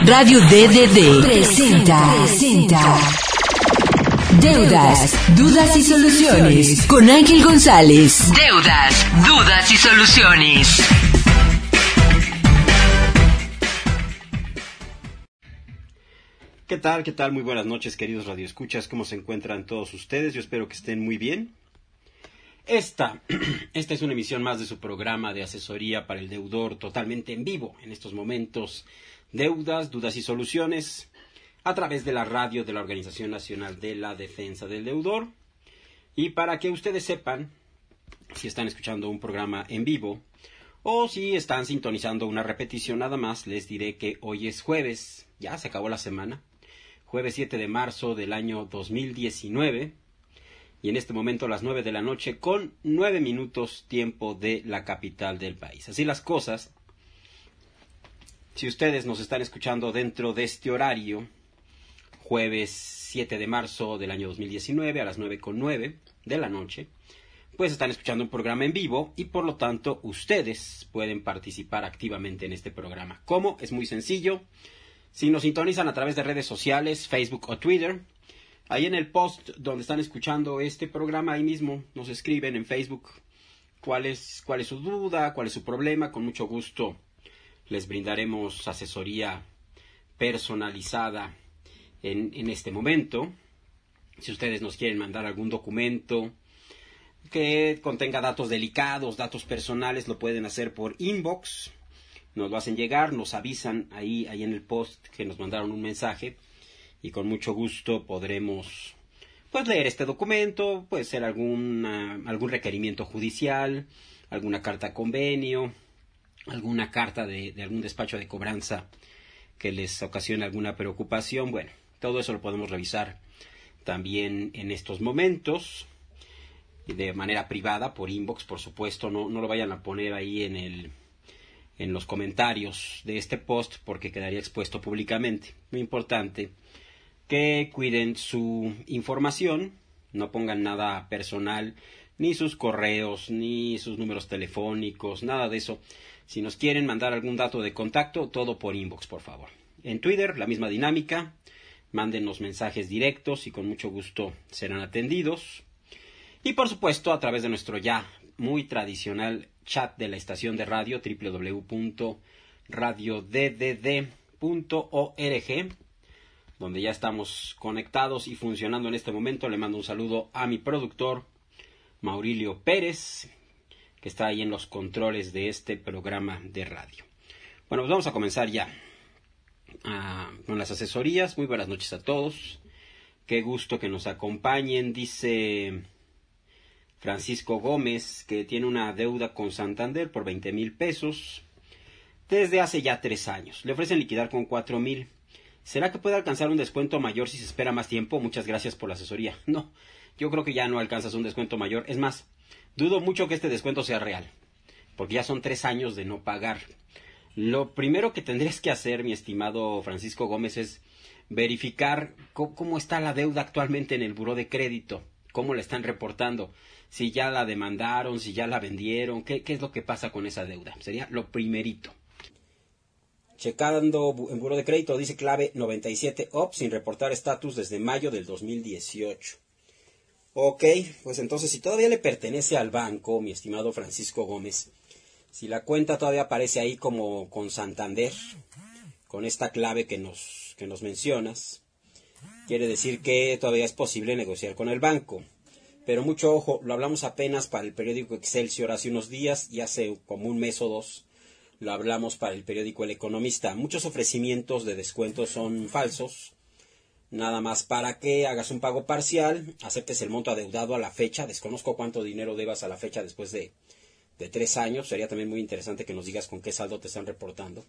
Radio DDD presenta Deudas, Dudas y Soluciones con Ángel González. Deudas, Dudas y Soluciones. ¿Qué tal? ¿Qué tal? Muy buenas noches, queridos radioescuchas. ¿Cómo se encuentran todos ustedes? Yo espero que estén muy bien. Esta es una emisión más de su programa de asesoría para el deudor totalmente en vivo. En estos momentos, Deudas, Dudas y Soluciones, a través de la radio de la Organización Nacional de la Defensa del Deudor. Y para que ustedes sepan, si están escuchando un programa en vivo o si están sintonizando una repetición nada más, les diré que hoy es jueves, ya se acabó la semana, jueves 7 de marzo del año 2019. Y en este momento a las 9 de la noche con 9 minutos tiempo de la capital del país. Así las cosas, si ustedes nos están escuchando dentro de este horario, jueves 7 de marzo del año 2019 a las 9:09 de la noche, pues están escuchando un programa en vivo y por lo tanto ustedes pueden participar activamente en este programa. ¿Cómo? Es muy sencillo. Si nos sintonizan a través de redes sociales, Facebook o Twitter, ahí en el post donde están escuchando este programa, ahí mismo nos escriben en Facebook cuál es su duda, cuál es su problema. Con mucho gusto les brindaremos asesoría personalizada en este momento. Si ustedes nos quieren mandar algún documento que contenga datos delicados, datos personales, lo pueden hacer por inbox. Nos lo hacen llegar, nos avisan ahí en el post que nos mandaron un mensaje. Y con mucho gusto podremos leer este documento. Puede ser algún requerimiento judicial, alguna carta convenio, alguna carta de algún despacho de cobranza que les ocasione alguna preocupación. Bueno, todo eso lo podemos revisar también en estos momentos, de manera privada, por inbox, por supuesto. No lo vayan a poner ahí en los comentarios de este post porque quedaría expuesto públicamente. Muy importante que cuiden su información, no pongan nada personal, ni sus correos, ni sus números telefónicos, nada de eso. Si nos quieren mandar algún dato de contacto, todo por inbox, por favor. En Twitter, la misma dinámica, mándenos mensajes directos y con mucho gusto serán atendidos. Y por supuesto, a través de nuestro ya muy tradicional chat de la estación de radio, www.radioddd.org, donde ya estamos conectados y funcionando en este momento. Le mando un saludo a mi productor, Maurilio Pérez, que está ahí en los controles de este programa de radio. Bueno, pues vamos a comenzar ya con las asesorías. Muy buenas noches a todos. Qué gusto que nos acompañen. Dice Francisco Gómez que tiene una deuda con Santander por 20,000 pesos desde hace ya 3 años. Le ofrecen liquidar con 4,000. ¿Será que puede alcanzar un descuento mayor si se espera más tiempo? Muchas gracias por la asesoría. No, yo creo que ya no alcanzas un descuento mayor. Es más, dudo mucho que este descuento sea real, porque ya son 3 años de no pagar. Lo primero que tendrías que hacer, mi estimado Francisco Gómez, es verificar cómo está la deuda actualmente en el buró de crédito, cómo la están reportando, si ya la demandaron, si ya la vendieron, qué es lo que pasa con esa deuda. Sería lo primerito. Checando en buró de crédito, dice clave 97 OP sin reportar estatus desde mayo del 2018. Ok, pues entonces si todavía le pertenece al banco, mi estimado Francisco Gómez, si la cuenta todavía aparece ahí como con Santander, con esta clave que nos mencionas, quiere decir que todavía es posible negociar con el banco. Pero mucho ojo, lo hablamos apenas para el periódico Excelsior hace unos días y hace como un mes o dos lo hablamos para el periódico El Economista. Muchos ofrecimientos de descuento son falsos, nada más para que hagas un pago parcial, aceptes el monto adeudado a la fecha. Desconozco cuánto dinero debas a la fecha después de 3 años. Sería también muy interesante que nos digas con qué saldo te están reportando.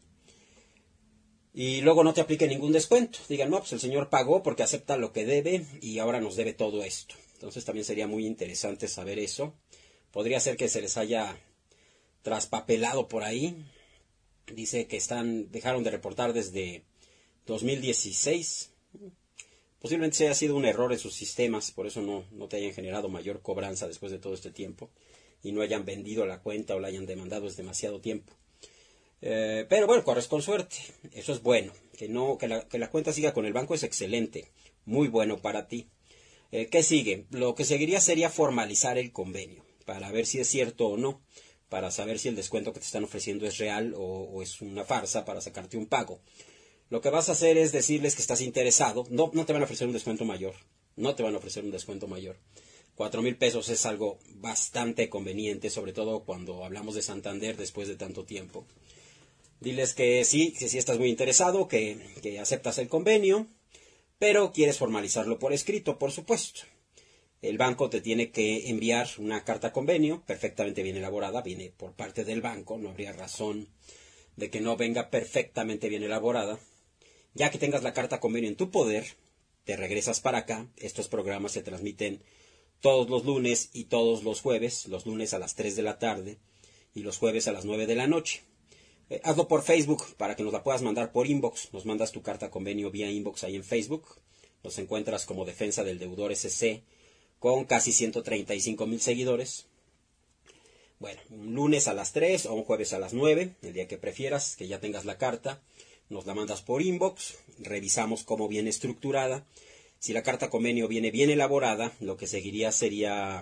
Y luego no te aplique ningún descuento. Digan, no, pues el señor pagó porque acepta lo que debe y ahora nos debe todo esto. Entonces también sería muy interesante saber eso. Podría ser que se les haya traspapelado por ahí. Dice que dejaron de reportar desde 2016. Posiblemente se haya sido un error en sus sistemas, por eso no te hayan generado mayor cobranza después de todo este tiempo y no hayan vendido la cuenta o la hayan demandado desde demasiado tiempo. Pero bueno, corres con suerte. Eso es bueno. que la cuenta siga con el banco es excelente, muy bueno para ti. ¿Qué sigue? Lo que seguiría sería formalizar el convenio, para ver si es cierto o no, para saber si el descuento que te están ofreciendo es real o es una farsa para sacarte un pago. Lo que vas a hacer es decirles que estás interesado. No te van a ofrecer un descuento mayor. No te van a ofrecer un descuento mayor. 4,000 pesos es algo bastante conveniente, sobre todo cuando hablamos de Santander después de tanto tiempo. Diles que sí estás muy interesado, que aceptas el convenio, pero quieres formalizarlo por escrito, por supuesto. El banco te tiene que enviar una carta convenio, perfectamente bien elaborada, viene por parte del banco, no habría razón de que no venga perfectamente bien elaborada. Ya que tengas la carta convenio en tu poder, te regresas para acá. Estos programas se transmiten todos los lunes y todos los jueves, los lunes a las 3 de la tarde y los jueves a las 9 de la noche. Hazlo por Facebook para que nos la puedas mandar por inbox. Nos mandas tu carta convenio vía inbox ahí en Facebook. Nos encuentras como Defensa del Deudor SC con casi 135,000 seguidores. Bueno, un lunes a las 3 o un jueves a las 9, el día que prefieras, que ya tengas la carta. Nos la mandas por inbox, revisamos cómo viene estructurada. Si la carta convenio viene bien elaborada, lo que seguiría sería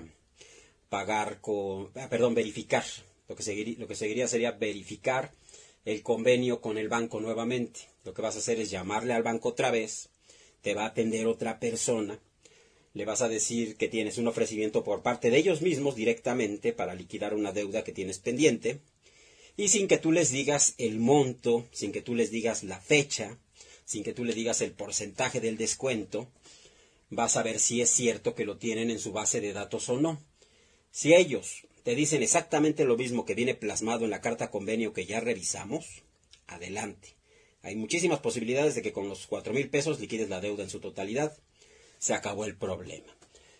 verificar. Lo que seguiría sería verificar el convenio con el banco nuevamente. Lo que vas a hacer es llamarle al banco otra vez, te va a atender otra persona, le vas a decir que tienes un ofrecimiento por parte de ellos mismos directamente para liquidar una deuda que tienes pendiente. Y sin que tú les digas el monto, sin que tú les digas la fecha, sin que tú les digas el porcentaje del descuento, vas a ver si es cierto que lo tienen en su base de datos o no. Si ellos te dicen exactamente lo mismo que viene plasmado en la carta convenio que ya revisamos, adelante. Hay muchísimas posibilidades de que con los 4,000 pesos liquides la deuda en su totalidad. Se acabó el problema.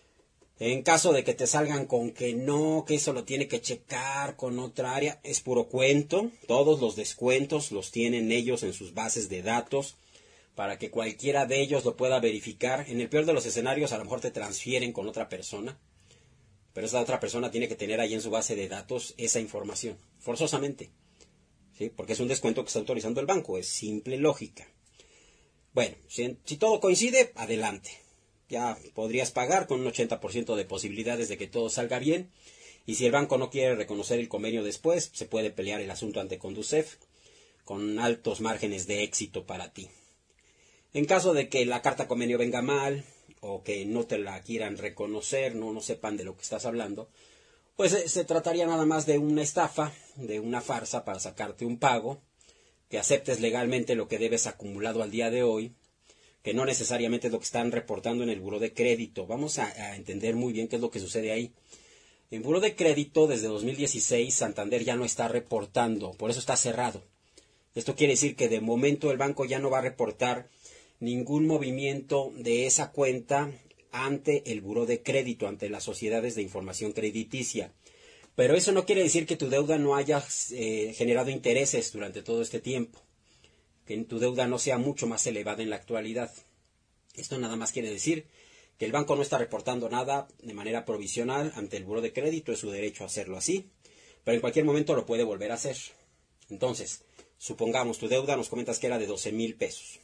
En caso de que te salgan con que no, que eso lo tiene que checar con otra área, es puro cuento. Todos los descuentos los tienen ellos en sus bases de datos para que cualquiera de ellos lo pueda verificar. En el peor de los escenarios, a lo mejor te transfieren con otra persona, pero esa otra persona tiene que tener ahí en su base de datos esa información, forzosamente, ¿sí? Porque es un descuento que está autorizando el banco, es simple lógica. Bueno, si todo coincide, adelante. Ya podrías pagar con un 80% de posibilidades de que todo salga bien. Y si el banco no quiere reconocer el convenio después, se puede pelear el asunto ante Conducef con altos márgenes de éxito para ti. En caso de que la carta convenio venga mal o que no te la quieran reconocer, no sepan de lo que estás hablando, pues se trataría nada más de una estafa, de una farsa para sacarte un pago, que aceptes legalmente lo que debes acumulado al día de hoy, que no necesariamente es lo que están reportando en el buró de crédito. Vamos a entender muy bien qué es lo que sucede ahí. En buró de crédito, desde 2016, Santander ya no está reportando, por eso está cerrado. Esto quiere decir que de momento el banco ya no va a reportar ningún movimiento de esa cuenta ante el buró de crédito, ante las sociedades de información crediticia. Pero eso no quiere decir que tu deuda no haya generado intereses durante todo este tiempo, que tu deuda no sea mucho más elevada en la actualidad. Esto nada más quiere decir que el banco no está reportando nada de manera provisional ante el buró de crédito, es su derecho a hacerlo así, pero en cualquier momento lo puede volver a hacer. Entonces, supongamos tu deuda, nos comentas que era de 12,000 pesos,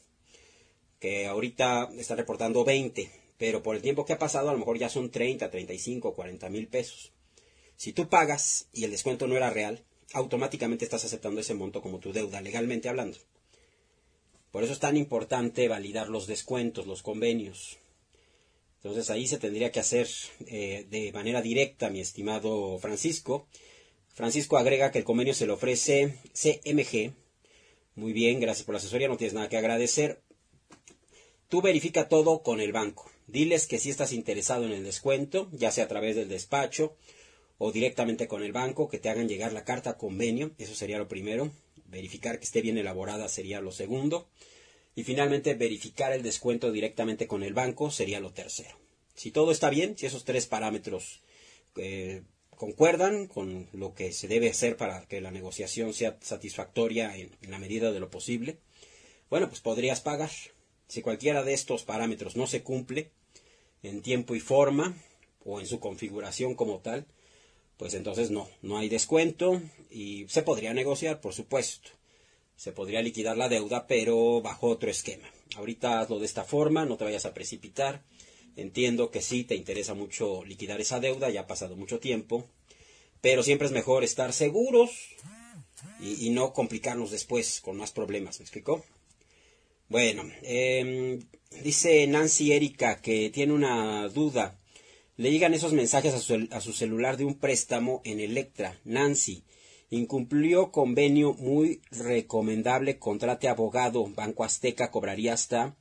que ahorita está reportando 20, pero por el tiempo que ha pasado a lo mejor ya son 30, 35, 40,000 pesos. Si tú pagas y el descuento no era real, automáticamente estás aceptando ese monto como tu deuda, legalmente hablando. Por eso es tan importante validar los descuentos, los convenios. Entonces ahí se tendría que hacer de manera directa, mi estimado Francisco. Francisco agrega que el convenio se le ofrece CMG. Muy bien, gracias por la asesoría, no tienes nada que agradecer. Tú verifica todo con el banco. Diles que si estás interesado en el descuento, ya sea a través del despacho o directamente con el banco, que te hagan llegar la carta convenio. Eso sería lo primero. Verificar que esté bien elaborada sería lo segundo. Y finalmente verificar el descuento directamente con el banco sería lo tercero. Si todo está bien, si esos tres parámetros concuerdan con lo que se debe hacer para que la negociación sea satisfactoria en la medida de lo posible, bueno, pues podrías pagar. Si cualquiera de estos parámetros no se cumple en tiempo y forma o en su configuración como tal, pues entonces no hay descuento y se podría negociar, por supuesto. se podría liquidar la deuda, pero bajo otro esquema. Ahorita hazlo de esta forma, no te vayas a precipitar. Entiendo que sí te interesa mucho liquidar esa deuda, ya ha pasado mucho tiempo, pero siempre es mejor estar seguros y no complicarnos después con más problemas, ¿me explicó? Bueno, dice Nancy Erika que tiene una duda. Le llegan esos mensajes a su celular de un préstamo en Electra. Nancy, incumplió convenio, muy recomendable, contrate abogado. Banco Azteca cobraría hasta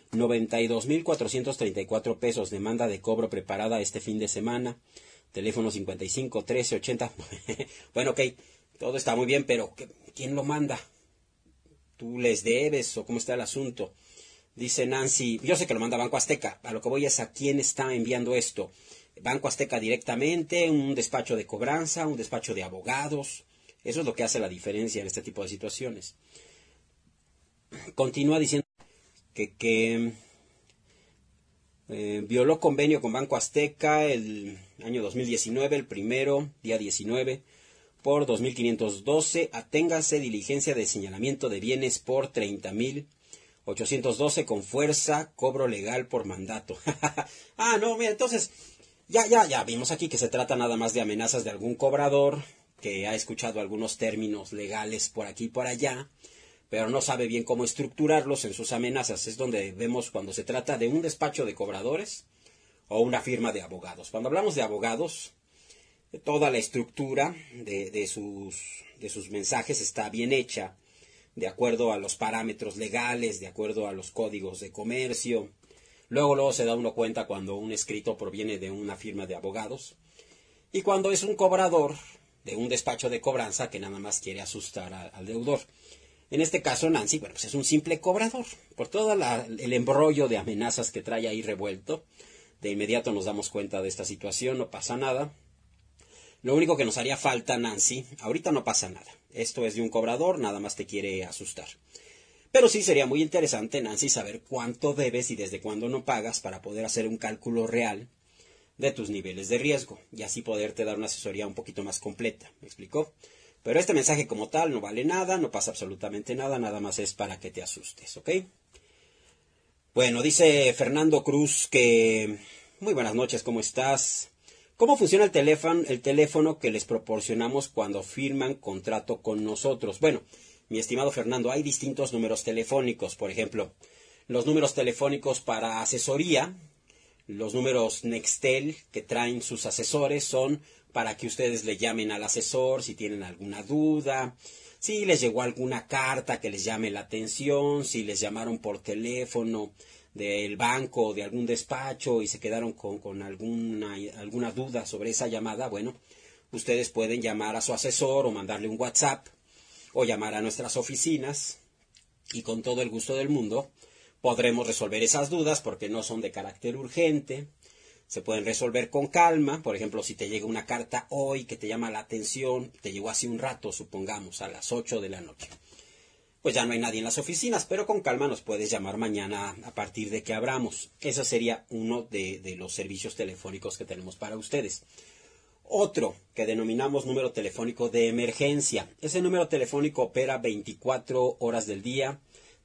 92,434 pesos. Demanda de cobro preparada este fin de semana. Teléfono 55 13 80. Bueno, ok, todo está muy bien, pero ¿quién lo manda? ¿Tú les debes o cómo está el asunto? Dice Nancy, yo sé que lo manda Banco Azteca, a lo que voy es a quién está enviando esto. Banco Azteca directamente, un despacho de cobranza, un despacho de abogados. Eso es lo que hace la diferencia en este tipo de situaciones. Continúa diciendo que violó convenio con Banco Azteca el año 2019, el primero, día 19, por 2,512. Aténgase diligencia de señalamiento de bienes por 30,812 con fuerza, cobro legal por mandato. No, mira, entonces, ya vimos aquí que se trata nada más de amenazas de algún cobrador que ha escuchado algunos términos legales por aquí y por allá, pero no sabe bien cómo estructurarlos en sus amenazas. Es donde vemos cuando se trata de un despacho de cobradores o una firma de abogados. Cuando hablamos de abogados, toda la estructura de sus mensajes está bien hecha, de acuerdo a los parámetros legales, de acuerdo a los códigos de comercio. Luego se da uno cuenta cuando un escrito proviene de una firma de abogados y cuando es un cobrador de un despacho de cobranza que nada más quiere asustar al deudor. En este caso, Nancy, pues es un simple cobrador. Por todo el embrollo de amenazas que trae ahí revuelto, de inmediato nos damos cuenta de esta situación, no pasa nada. Lo único que nos haría falta, Nancy, ahorita no pasa nada. Esto es de un cobrador, nada más te quiere asustar. Pero sí sería muy interesante, Nancy, saber cuánto debes y desde cuándo no pagas para poder hacer un cálculo real de tus niveles de riesgo y así poderte dar una asesoría un poquito más completa. ¿Me explicó? Pero este mensaje como tal no vale nada, no pasa absolutamente nada, nada más es para que te asustes, ¿ok? Bueno, dice Fernando Cruz que... Muy buenas noches, ¿cómo estás? ¿Cómo funciona el teléfono que les proporcionamos cuando firman contrato con nosotros? Bueno, mi estimado Fernando, hay distintos números telefónicos. Por ejemplo, los números telefónicos para asesoría, los números Nextel que traen sus asesores son para que ustedes le llamen al asesor si tienen alguna duda, si les llegó alguna carta que les llame la atención, si les llamaron por teléfono del banco o de algún despacho y se quedaron con alguna duda sobre esa llamada. Bueno, ustedes pueden llamar a su asesor o mandarle un WhatsApp o llamar a nuestras oficinas y con todo el gusto del mundo podremos resolver esas dudas porque no son de carácter urgente, se pueden resolver con calma. Por ejemplo, si te llega una carta hoy que te llama la atención, te llegó hace un rato, supongamos, a las 8 de la noche. Pues ya no hay nadie en las oficinas, pero con calma nos puedes llamar mañana a partir de que abramos. Ese sería uno de los servicios telefónicos que tenemos para ustedes. Otro que denominamos número telefónico de emergencia. Ese número telefónico opera 24 horas del día,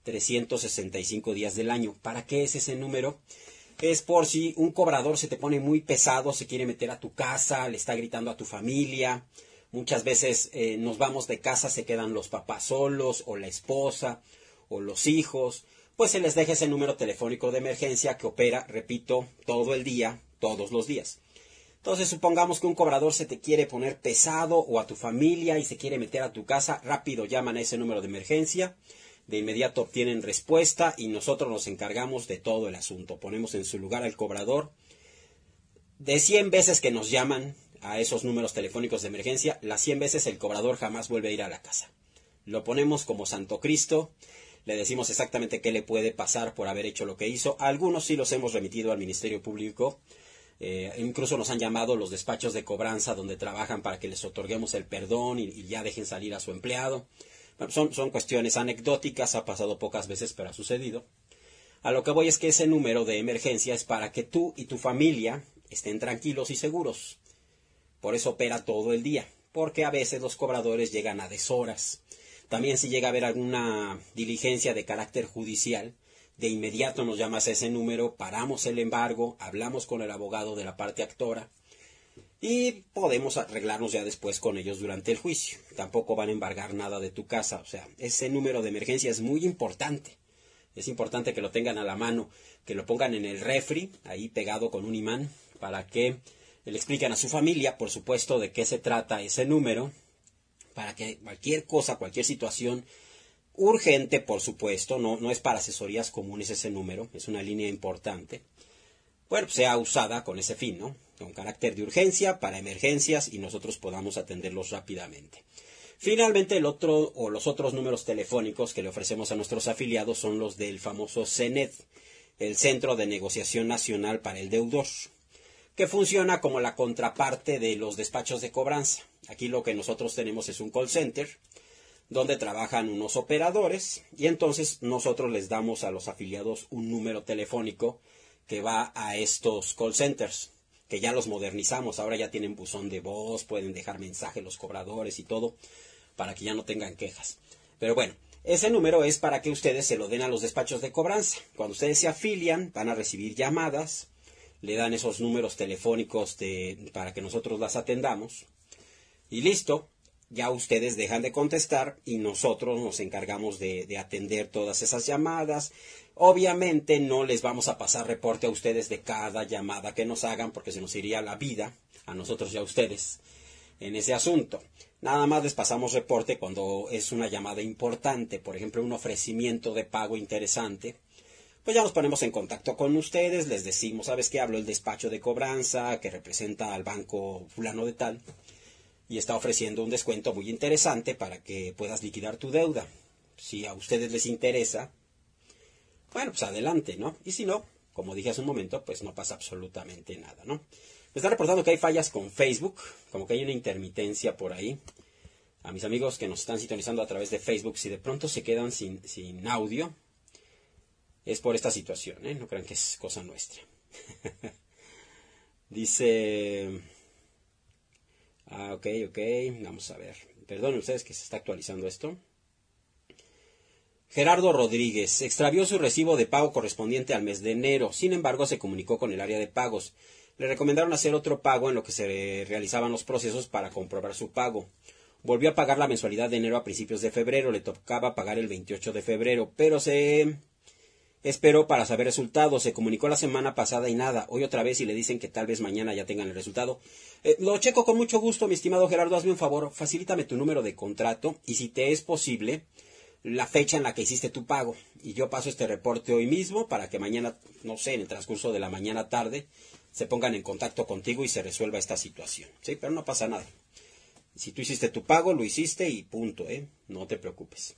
365 días del año. ¿Para qué es ese número? Es por si un cobrador se te pone muy pesado, se quiere meter a tu casa, le está gritando a tu familia. Muchas veces nos vamos de casa, se quedan los papás solos, o la esposa, o los hijos. Pues se les deja ese número telefónico de emergencia que opera, repito, todo el día, todos los días. Entonces, supongamos que un cobrador se te quiere poner pesado o a tu familia y se quiere meter a tu casa, rápido llaman a ese número de emergencia, de inmediato obtienen respuesta y nosotros nos encargamos de todo el asunto. Ponemos en su lugar al cobrador. De 100 veces que nos llaman a esos números telefónicos de emergencia, las 100 veces el cobrador jamás vuelve a ir a la casa. Lo ponemos como Santo Cristo, le decimos exactamente qué le puede pasar por haber hecho lo que hizo. A algunos sí los hemos remitido al Ministerio Público. Incluso nos han llamado los despachos de cobranza donde trabajan para que les otorguemos el perdón y ya dejen salir a su empleado. Bueno, son cuestiones anecdóticas, ha pasado pocas veces, pero ha sucedido. A lo que voy es que ese número de emergencia es para que tú y tu familia estén tranquilos y seguros. Por eso opera todo el día, porque a veces los cobradores llegan a deshoras. También si llega a haber alguna diligencia de carácter judicial, de inmediato nos llamas a ese número, paramos el embargo, hablamos con el abogado de la parte actora y podemos arreglarnos ya después con ellos durante el juicio. Tampoco van a embargar nada de tu casa. O sea, ese número de emergencia es muy importante. Es importante que lo tengan a la mano, que lo pongan en el refri, ahí pegado con un imán, para que le expliquen a su familia, por supuesto, de qué se trata ese número, para que cualquier cosa, cualquier situación urgente, por supuesto, no es para asesorías comunes ese número, es una línea importante, bueno, sea usada con ese fin, ¿no? Con carácter de urgencia, para emergencias, y nosotros podamos atenderlos rápidamente. Finalmente, el otro o los otros números telefónicos que le ofrecemos a nuestros afiliados son los del famoso CENED, el Centro de Negociación Nacional para el Deudor, que funciona como la contraparte de los despachos de cobranza. Aquí lo que nosotros tenemos es un call center, donde trabajan unos operadores, y entonces nosotros les damos a los afiliados un número telefónico que va a estos call centers, que ya los modernizamos. Ahora ya tienen buzón de voz, pueden dejar mensaje los cobradores y todo, para que ya no tengan quejas. Pero bueno, ese número es para que ustedes se lo den a los despachos de cobranza. Cuando ustedes se afilian, van a recibir llamadas, le dan esos números telefónicos para que nosotros las atendamos, y listo. Ya ustedes dejan de contestar y nosotros nos encargamos de atender todas esas llamadas. Obviamente no les vamos a pasar reporte a ustedes de cada llamada que nos hagan, porque se nos iría la vida, a nosotros y a ustedes, en ese asunto. Nada más les pasamos reporte cuando es una llamada importante, por ejemplo, un ofrecimiento de pago interesante. Pues ya nos ponemos en contacto con ustedes, les decimos, ¿sabes qué? Hablo el despacho de cobranza que representa al banco fulano de tal, y está ofreciendo un descuento muy interesante para que puedas liquidar tu deuda. Si a ustedes les interesa, bueno, pues adelante, ¿no? Y si no, como dije hace un momento, pues no pasa absolutamente nada, ¿no? Me está reportando que hay fallas con Facebook, como que hay una intermitencia por ahí. A mis amigos que nos están sintonizando a través de Facebook, si de pronto se quedan sin audio, es por esta situación, ¿eh? No crean que es cosa nuestra. Dice... ok, vamos a ver. Perdonen ustedes que se está actualizando esto. Gerardo Rodríguez extravió su recibo de pago correspondiente al mes de enero. Sin embargo, se comunicó con el área de pagos. Le recomendaron hacer otro pago en lo que se realizaban los procesos para comprobar su pago. Volvió a pagar la mensualidad de enero a principios de febrero. Le tocaba pagar el 28 de febrero, pero se esperó para saber resultados. Se comunicó la semana pasada y nada. Hoy otra vez y le dicen que tal vez mañana ya tengan el resultado. Lo checo con mucho gusto, mi estimado Gerardo. Hazme un favor, facilítame tu número de contrato y, si te es posible, la fecha en la que hiciste tu pago. Y yo paso este reporte hoy mismo para que mañana, no sé, en el transcurso de la mañana tarde, se pongan en contacto contigo y se resuelva esta situación. Sí, pero no pasa nada. Si tú hiciste tu pago, lo hiciste y punto, ¿eh? No te preocupes.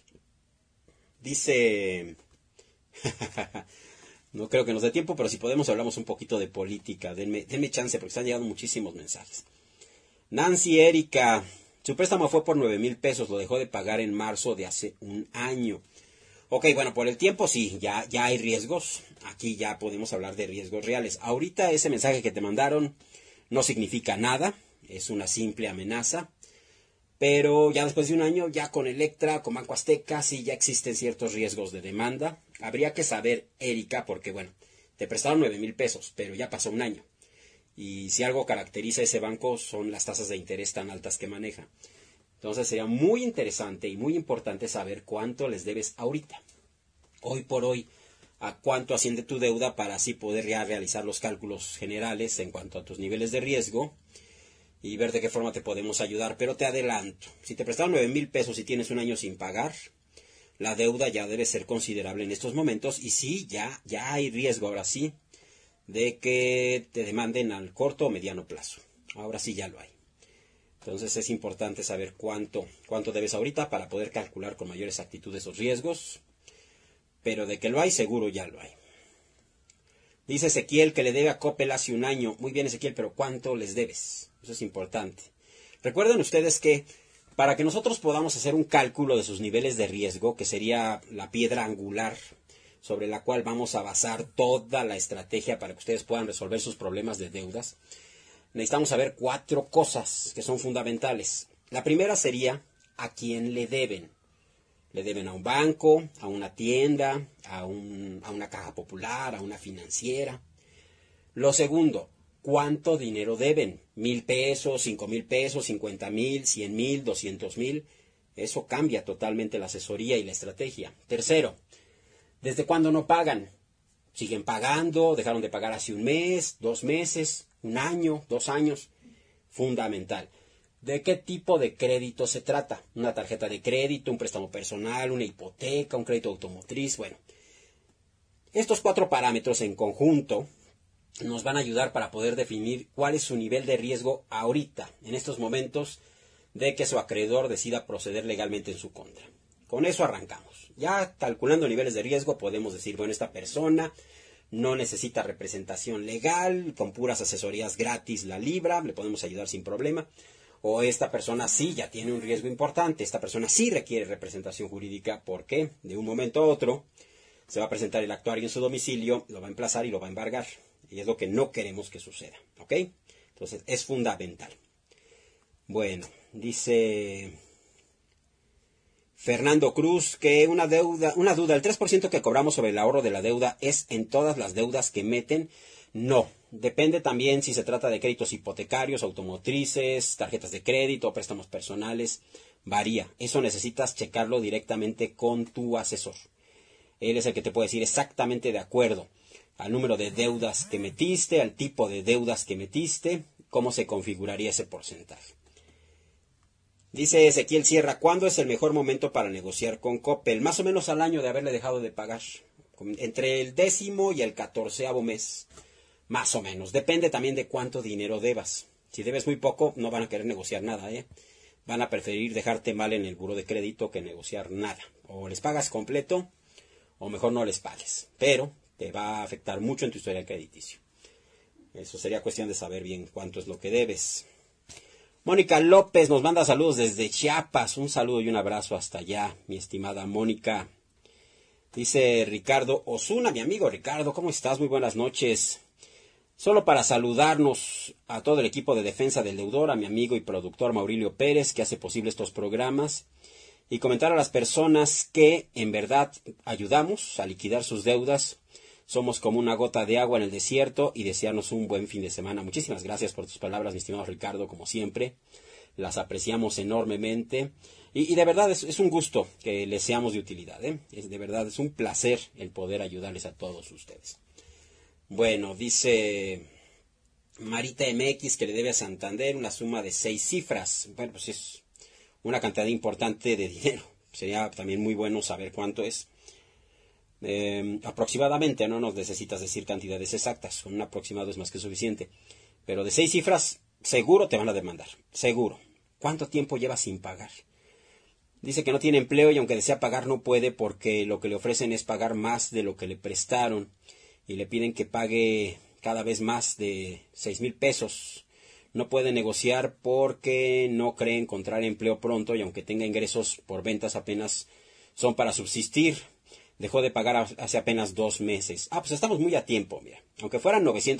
Dice... No creo que nos dé tiempo, pero si podemos hablamos un poquito de política. Denme chance porque están llegando muchísimos mensajes. Nancy Erika, su préstamo fue por 9,000 pesos, lo dejó de pagar en marzo de hace un año. Ok, bueno, por el tiempo sí, ya hay riesgos. Aquí ya podemos hablar de riesgos reales. Ahorita ese mensaje que te mandaron no significa nada, es una simple amenaza. Pero ya después de un año, ya con Electra, con Banco Azteca, sí ya existen ciertos riesgos de demanda. Habría que saber, Erika, porque bueno, te prestaron 9,000 pesos, pero ya pasó un año. Y si algo caracteriza a ese banco son las tasas de interés tan altas que maneja. Entonces sería muy interesante y muy importante saber cuánto les debes ahorita. Hoy por hoy, a cuánto asciende tu deuda para así poder ya realizar los cálculos generales en cuanto a tus niveles de riesgo y ver de qué forma te podemos ayudar. Pero te adelanto, si te prestaron 9,000 pesos y tienes un año sin pagar, la deuda ya debe ser considerable en estos momentos. Y sí, ya hay riesgo ahora sí de que te demanden al corto o mediano plazo. Ahora sí ya lo hay. Entonces es importante saber cuánto debes ahorita para poder calcular con mayor exactitud esos riesgos. Pero de que lo hay, seguro ya lo hay. Dice Ezequiel que le debe a Coppel hace un año. Muy bien, Ezequiel, pero ¿cuánto les debes? Eso es importante. Recuerden ustedes que para que nosotros podamos hacer un cálculo de sus niveles de riesgo, que sería la piedra angular sobre la cual vamos a basar toda la estrategia para que ustedes puedan resolver sus problemas de deudas, necesitamos saber 4 cosas que son fundamentales. La primera sería a quién le deben. Le deben a un banco, a una tienda, a una caja popular, a una financiera. Lo segundo, ¿cuánto dinero deben? 1,000 pesos, 5,000 pesos, 50,000, 100,000, 200,000. Eso cambia totalmente la asesoría y la estrategia. Tercero, ¿desde cuándo no pagan? ¿Siguen pagando? ¿Dejaron de pagar hace un mes, 2 meses, un año, 2 años? Fundamental. ¿De qué tipo de crédito se trata? ¿Una tarjeta de crédito, un préstamo personal, una hipoteca, un crédito automotriz? Bueno, estos 4 parámetros en conjunto nos van a ayudar para poder definir cuál es su nivel de riesgo ahorita, en estos momentos, de que su acreedor decida proceder legalmente en su contra. Con eso arrancamos. Ya calculando niveles de riesgo podemos decir, bueno, esta persona no necesita representación legal, con puras asesorías gratis la libra, le podemos ayudar sin problema. O esta persona sí ya tiene un riesgo importante, esta persona sí requiere representación jurídica porque de un momento a otro se va a presentar el actuario en su domicilio, lo va a emplazar y lo va a embargar. Y es lo que no queremos que suceda, ¿ok? Entonces es fundamental. Bueno, dice Fernando Cruz que una duda, el 3% que cobramos sobre el ahorro de la deuda es en todas las deudas que meten. No, depende también si se trata de créditos hipotecarios, automotrices, tarjetas de crédito, préstamos personales, varía. Eso necesitas checarlo directamente con tu asesor. Él es el que te puede decir exactamente de acuerdo al número de deudas que metiste, al tipo de deudas que metiste, cómo se configuraría ese porcentaje. Dice Ezequiel Sierra, ¿cuándo es el mejor momento para negociar con Coppel? Más o menos al año de haberle dejado de pagar, entre el 10º y el 14º mes. Más o menos. Depende también de cuánto dinero debas. Si debes muy poco, no van a querer negociar nada, ¿eh? Van a preferir dejarte mal en el buró de crédito que negociar nada. O les pagas completo, o mejor no les pagues. Pero te va a afectar mucho en tu historial crediticio. Eso sería cuestión de saber bien cuánto es lo que debes. Mónica López nos manda saludos desde Chiapas. Un saludo y un abrazo hasta allá, mi estimada Mónica. Dice Ricardo Osuna, mi amigo Ricardo, ¿cómo estás? Muy buenas noches. Solo para saludarnos a todo el equipo de defensa del deudor, a mi amigo y productor Maurilio Pérez, que hace posible estos programas, y comentar a las personas que en verdad ayudamos a liquidar sus deudas. Somos como una gota de agua en el desierto y desearnos un buen fin de semana. Muchísimas gracias por tus palabras, mi estimado Ricardo, como siempre. Las apreciamos enormemente. Y de verdad es un gusto que les seamos de utilidad, ¿eh? De verdad es un placer el poder ayudarles a todos ustedes. Bueno, dice Marita MX que le debe a Santander una suma de 6 cifras. Bueno, pues es una cantidad importante de dinero. Sería también muy bueno saber cuánto es. Aproximadamente, no nos necesitas decir cantidades exactas. Con un aproximado es más que suficiente. Pero de 6 cifras, seguro te van a demandar. Seguro. ¿Cuánto tiempo lleva sin pagar? Dice que no tiene empleo y aunque desea pagar no puede porque lo que le ofrecen es pagar más de lo que le prestaron. Y le piden que pague cada vez más de 6,000 pesos. No puede negociar porque no cree encontrar empleo pronto y aunque tenga ingresos por ventas apenas son para subsistir. Dejó de pagar hace apenas 2 meses. Pues estamos muy a tiempo, mira. Aunque fueran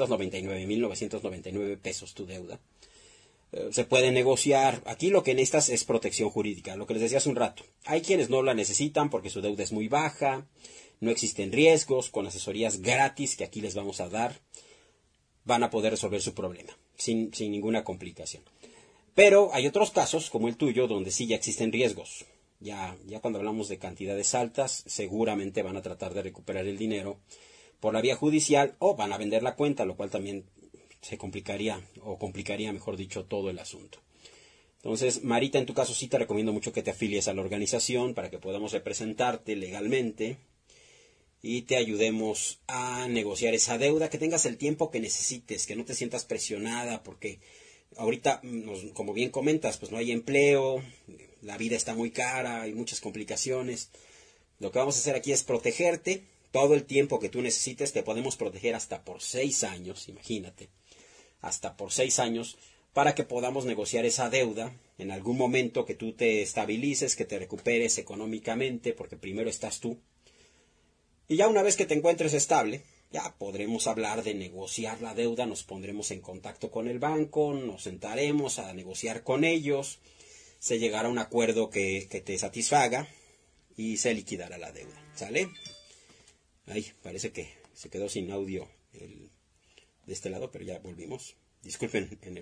999,999 pesos tu deuda, se puede negociar. Aquí lo que necesitas es protección jurídica, lo que les decía hace un rato. Hay quienes no la necesitan porque su deuda es muy baja, no existen riesgos, con asesorías gratis que aquí les vamos a dar, van a poder resolver su problema, sin ninguna complicación. Pero hay otros casos, como el tuyo, donde sí ya existen riesgos. Ya cuando hablamos de cantidades altas, seguramente van a tratar de recuperar el dinero por la vía judicial o van a vender la cuenta, lo cual también se complicaría, mejor dicho, todo el asunto. Entonces, Marita, en tu caso sí te recomiendo mucho que te afilies a la organización para que podamos representarte legalmente y te ayudemos a negociar esa deuda, que tengas el tiempo que necesites, que no te sientas presionada, porque ahorita, como bien comentas, pues no hay empleo, la vida está muy cara, hay muchas complicaciones. Lo que vamos a hacer aquí es protegerte todo el tiempo que tú necesites. Te podemos proteger hasta por 6 años, imagínate, hasta por 6 años, para que podamos negociar esa deuda en algún momento que tú te estabilices, que te recuperes económicamente, porque primero estás tú. Y ya una vez que te encuentres estable, ya podremos hablar de negociar la deuda, nos pondremos en contacto con el banco, nos sentaremos a negociar con ellos, se llegará a un acuerdo que te satisfaga y se liquidará la deuda. ¿Sale? Ay, parece que se quedó sin audio de este lado, pero ya volvimos. Disculpen, en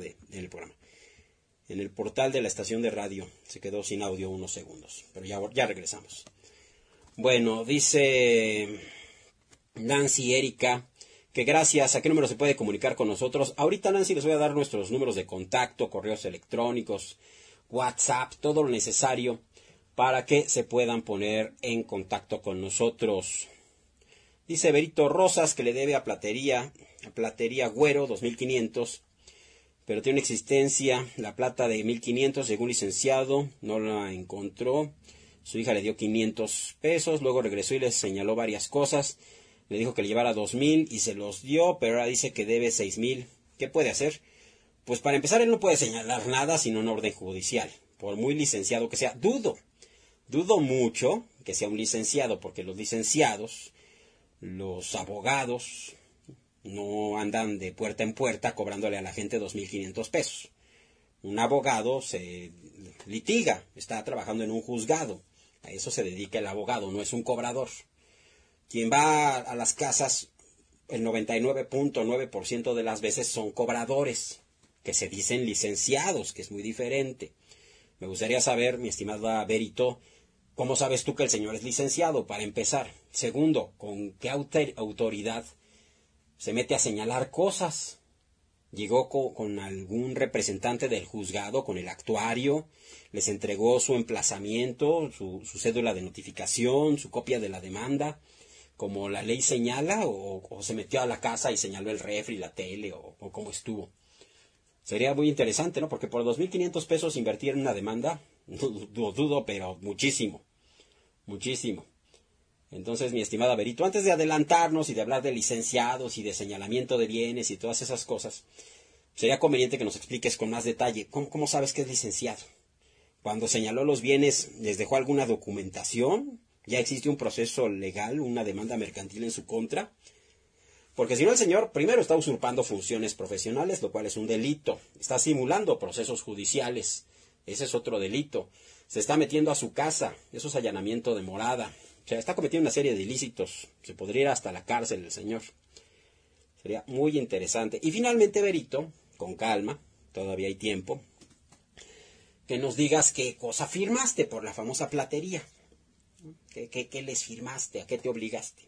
el portal de la estación de radio se quedó sin audio unos segundos, pero ya regresamos. Bueno, dice Nancy Erika que gracias. ¿A qué número se puede comunicar con nosotros? Ahorita, Nancy, les voy a dar nuestros números de contacto, correos electrónicos, WhatsApp, todo lo necesario para que se puedan poner en contacto con nosotros. Dice Berito Rosas que le debe a Platería Güero 2.500, pero tiene una existencia la plata de 1.500, llegó un licenciado, no la encontró, su hija le dio 500 pesos, luego regresó y le señaló varias cosas, le dijo que le llevara 2.000 y se los dio, pero ahora dice que debe 6.000. ¿Qué puede hacer? Pues para empezar, él no puede señalar nada sino una orden judicial, por muy licenciado que sea. Dudo mucho que sea un licenciado, porque los licenciados, los abogados, no andan de puerta en puerta cobrándole a la gente 2.500 pesos. Un abogado se litiga, está trabajando en un juzgado. A eso se dedica el abogado, no es un cobrador. Quien va a las casas, el 99.9% de las veces son cobradores, que se dicen licenciados, que es muy diferente. Me gustaría saber, mi estimada Berito, ¿cómo sabes tú que el señor es licenciado, para empezar? Segundo, ¿con qué autoridad se mete a señalar cosas? ¿Llegó con algún representante del juzgado, con el actuario? ¿Les entregó su emplazamiento, su cédula de notificación, su copia de la demanda, como la ley señala? ¿O se metió a la casa y señaló el refri, la tele, o cómo estuvo? Sería muy interesante, ¿no? Porque por 2.500 pesos invertir en una demanda, dudo, pero muchísimo. Entonces, mi estimada Berito, antes de adelantarnos y de hablar de licenciados y de señalamiento de bienes y todas esas cosas, sería conveniente que nos expliques con más detalle cómo sabes que es licenciado. Cuando señaló los bienes, ¿les dejó alguna documentación? ¿Ya existe un proceso legal, una demanda mercantil en su contra? Porque si no, el señor primero está usurpando funciones profesionales, lo cual es un delito. Está simulando procesos judiciales. Ese es otro delito. Se está metiendo a su casa. Eso es allanamiento de morada. O sea, está cometiendo una serie de ilícitos. Se podría ir hasta la cárcel el señor. Sería muy interesante. Y finalmente, Berito, con calma, todavía hay tiempo, que nos digas qué cosa firmaste por la famosa platería. ¿Qué les firmaste? ¿A qué te obligaste?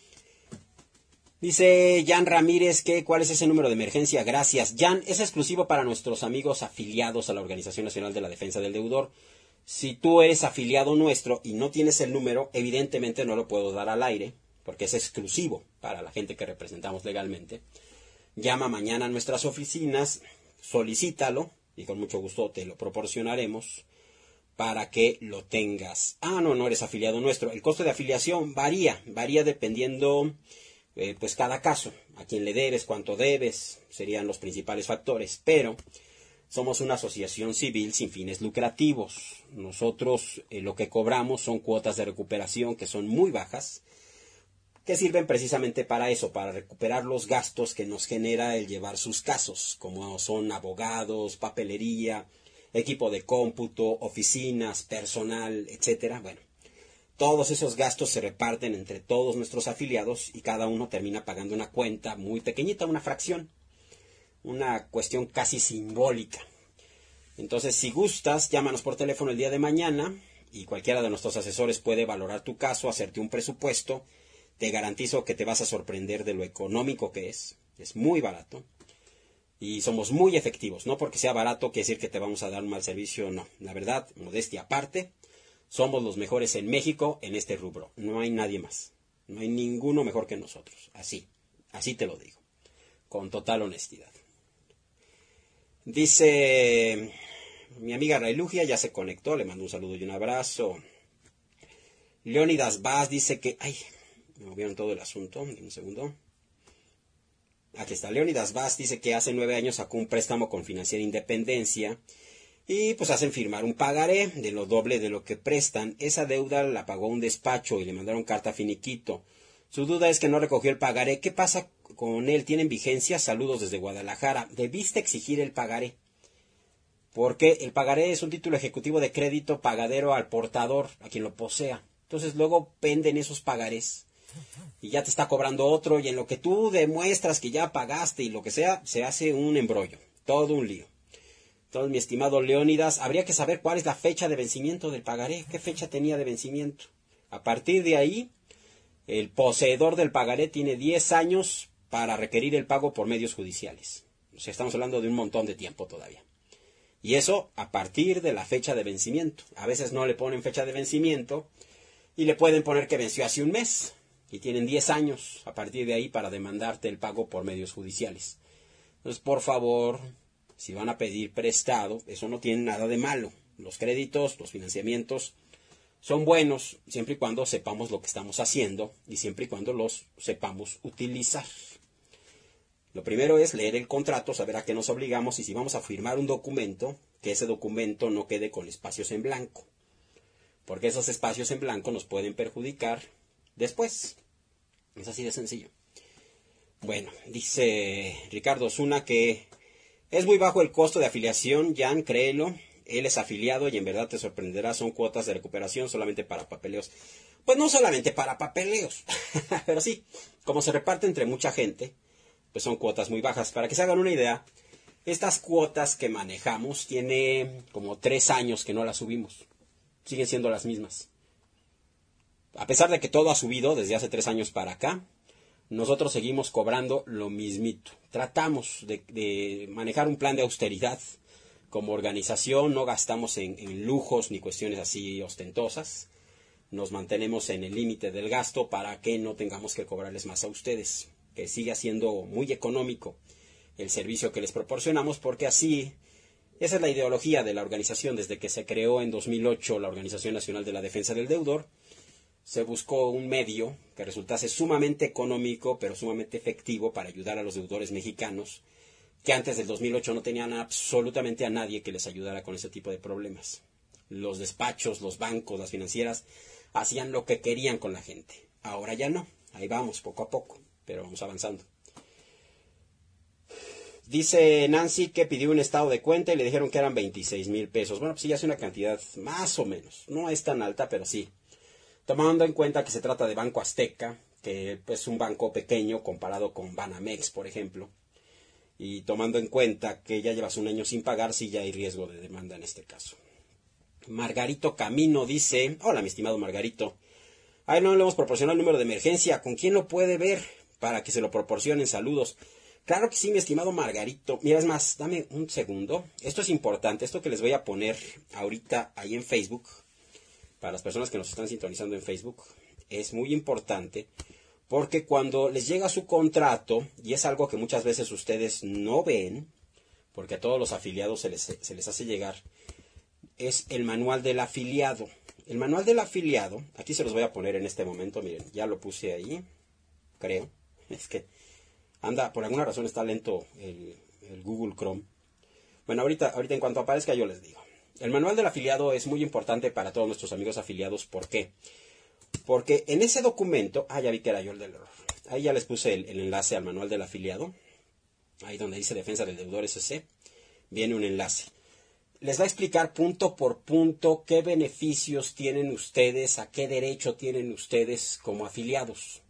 Dice Jan Ramírez que ¿cuál es ese número de emergencia? Gracias. Jan, es exclusivo para nuestros amigos afiliados a la Organización Nacional de la Defensa del Deudor. Si tú eres afiliado nuestro y no tienes el número, evidentemente no lo puedo dar al aire, porque es exclusivo para la gente que representamos legalmente. Llama mañana a nuestras oficinas, solicítalo y con mucho gusto te lo proporcionaremos para que lo tengas. No eres afiliado nuestro. El costo de afiliación varía dependiendo pues cada caso, a quién le debes, cuánto debes, serían los principales factores, pero somos una asociación civil sin fines lucrativos. Nosotros lo que cobramos son cuotas de recuperación que son muy bajas, que sirven precisamente para eso, para recuperar los gastos que nos genera el llevar sus casos, como son abogados, papelería, equipo de cómputo, oficinas, personal, etcétera. Bueno, todos esos gastos se reparten entre todos nuestros afiliados y cada uno termina pagando una cuenta muy pequeñita, una fracción, una cuestión casi simbólica. Entonces, si gustas, llámanos por teléfono el día de mañana y cualquiera de nuestros asesores puede valorar tu caso, hacerte un presupuesto. Te garantizo que te vas a sorprender de lo económico que es muy barato y somos muy efectivos. No porque sea barato quiere decir que te vamos a dar un mal servicio, no. La verdad, modestia aparte, somos los mejores en México en este rubro. No hay nadie más. No hay ninguno mejor que nosotros. Así te lo digo. Con total honestidad. Dice mi amiga Railugia, ya se conectó. Le mando un saludo y un abrazo. Leónidas Vaz dice que... me movieron todo el asunto. Un segundo. Aquí está. Leónidas Vaz dice que hace 9 años sacó un préstamo con Financiera Independencia. Y pues hacen firmar un pagaré de lo doble de lo que prestan. Esa deuda la pagó un despacho y le mandaron carta finiquito. Su duda es que no recogió el pagaré. ¿Qué pasa con él? ¿Tienen vigencia? Saludos desde Guadalajara. Debiste exigir el pagaré. porque el pagaré es un título ejecutivo de crédito pagadero al portador, a quien lo posea. Entonces luego venden esos pagarés y ya te está cobrando otro, y en lo que tú demuestras que ya pagaste y lo que sea, se hace un embrollo, todo un lío. Entonces, mi estimado Leónidas, habría que saber cuál es la fecha de vencimiento del pagaré, qué fecha tenía de vencimiento. A partir de ahí, el poseedor del pagaré tiene 10 años para requerir el pago por medios judiciales. O sea, estamos hablando de un montón de tiempo todavía. Y eso a partir de la fecha de vencimiento. A veces no le ponen fecha de vencimiento y le pueden poner que venció hace un mes. Y tienen 10 años a partir de ahí para demandarte el pago por medios judiciales. Entonces, por favor, si van a pedir prestado, eso no tiene nada de malo. Los créditos, los financiamientos son buenos siempre y cuando sepamos lo que estamos haciendo y siempre y cuando los sepamos utilizar. Lo primero es leer el contrato, saber a qué nos obligamos, y si vamos a firmar un documento, que ese documento no quede con espacios en blanco, porque esos espacios en blanco nos pueden perjudicar después. Es así de sencillo. Bueno, dice Ricardo Osuna que es muy bajo el costo de afiliación. Jan, créelo, él es afiliado y en verdad te sorprenderá, son cuotas de recuperación solamente para papeleos. Pues no solamente para papeleos, pero sí, como se reparte entre mucha gente, pues son cuotas muy bajas. Para que se hagan una idea, estas cuotas que manejamos tiene como 3 años que no las subimos. Siguen siendo las mismas. A pesar de que todo ha subido desde hace 3 años para acá, nosotros seguimos cobrando lo mismito. Tratamos de manejar un plan de austeridad. Como organización no gastamos en lujos ni cuestiones así ostentosas. Nos mantenemos en el límite del gasto para que no tengamos que cobrarles más a ustedes. Que siga siendo muy económico el servicio que les proporcionamos, porque así, esa es la ideología de la organización. Desde que se creó en 2008 la Organización Nacional de la Defensa del Deudor, se buscó un medio que resultase sumamente económico, pero sumamente efectivo para ayudar a los deudores mexicanos, que antes del 2008 no tenían absolutamente a nadie que les ayudara con ese tipo de problemas. Los despachos, los bancos, las financieras hacían lo que querían con la gente. Ahora ya no. Ahí vamos, poco a poco, pero vamos avanzando. Dice Nancy que pidió un estado de cuenta y le dijeron que eran 26,000 pesos. Bueno, pues sí, ya es una cantidad más o menos. No es tan alta, pero sí. Tomando en cuenta que se trata de Banco Azteca, que es un banco pequeño comparado con Banamex, por ejemplo, y tomando en cuenta que ya llevas un año sin pagar, sí ya hay riesgo de demanda en este caso. Margarito Camino dice, hola mi estimado Margarito, ay, no le hemos proporcionado el número de emergencia, ¿con quién lo puede ver para que se lo proporcionen? Saludos. Claro que sí, mi estimado Margarito. Mira, es más, dame un segundo. Esto es importante, esto que les voy a poner ahorita ahí en Facebook, para las personas que nos están sintonizando en Facebook, es muy importante, porque cuando les llega su contrato, y es algo que muchas veces ustedes no ven, porque a todos los afiliados se les hace llegar, es el manual del afiliado. El manual del afiliado, aquí se los voy a poner en este momento, miren, ya lo puse ahí, creo, es que anda, por alguna razón está lento el Google Chrome. Bueno, ahorita en cuanto aparezca yo les digo. El manual del afiliado es muy importante para todos nuestros amigos afiliados. ¿Por qué? Porque en ese documento, ya vi que era yo el del error. Ahí ya les puse el enlace al manual del afiliado. Ahí donde dice Defensa del Deudor SC, viene un enlace. Les va a explicar punto por punto qué beneficios tienen ustedes, a qué derecho tienen ustedes como afiliados.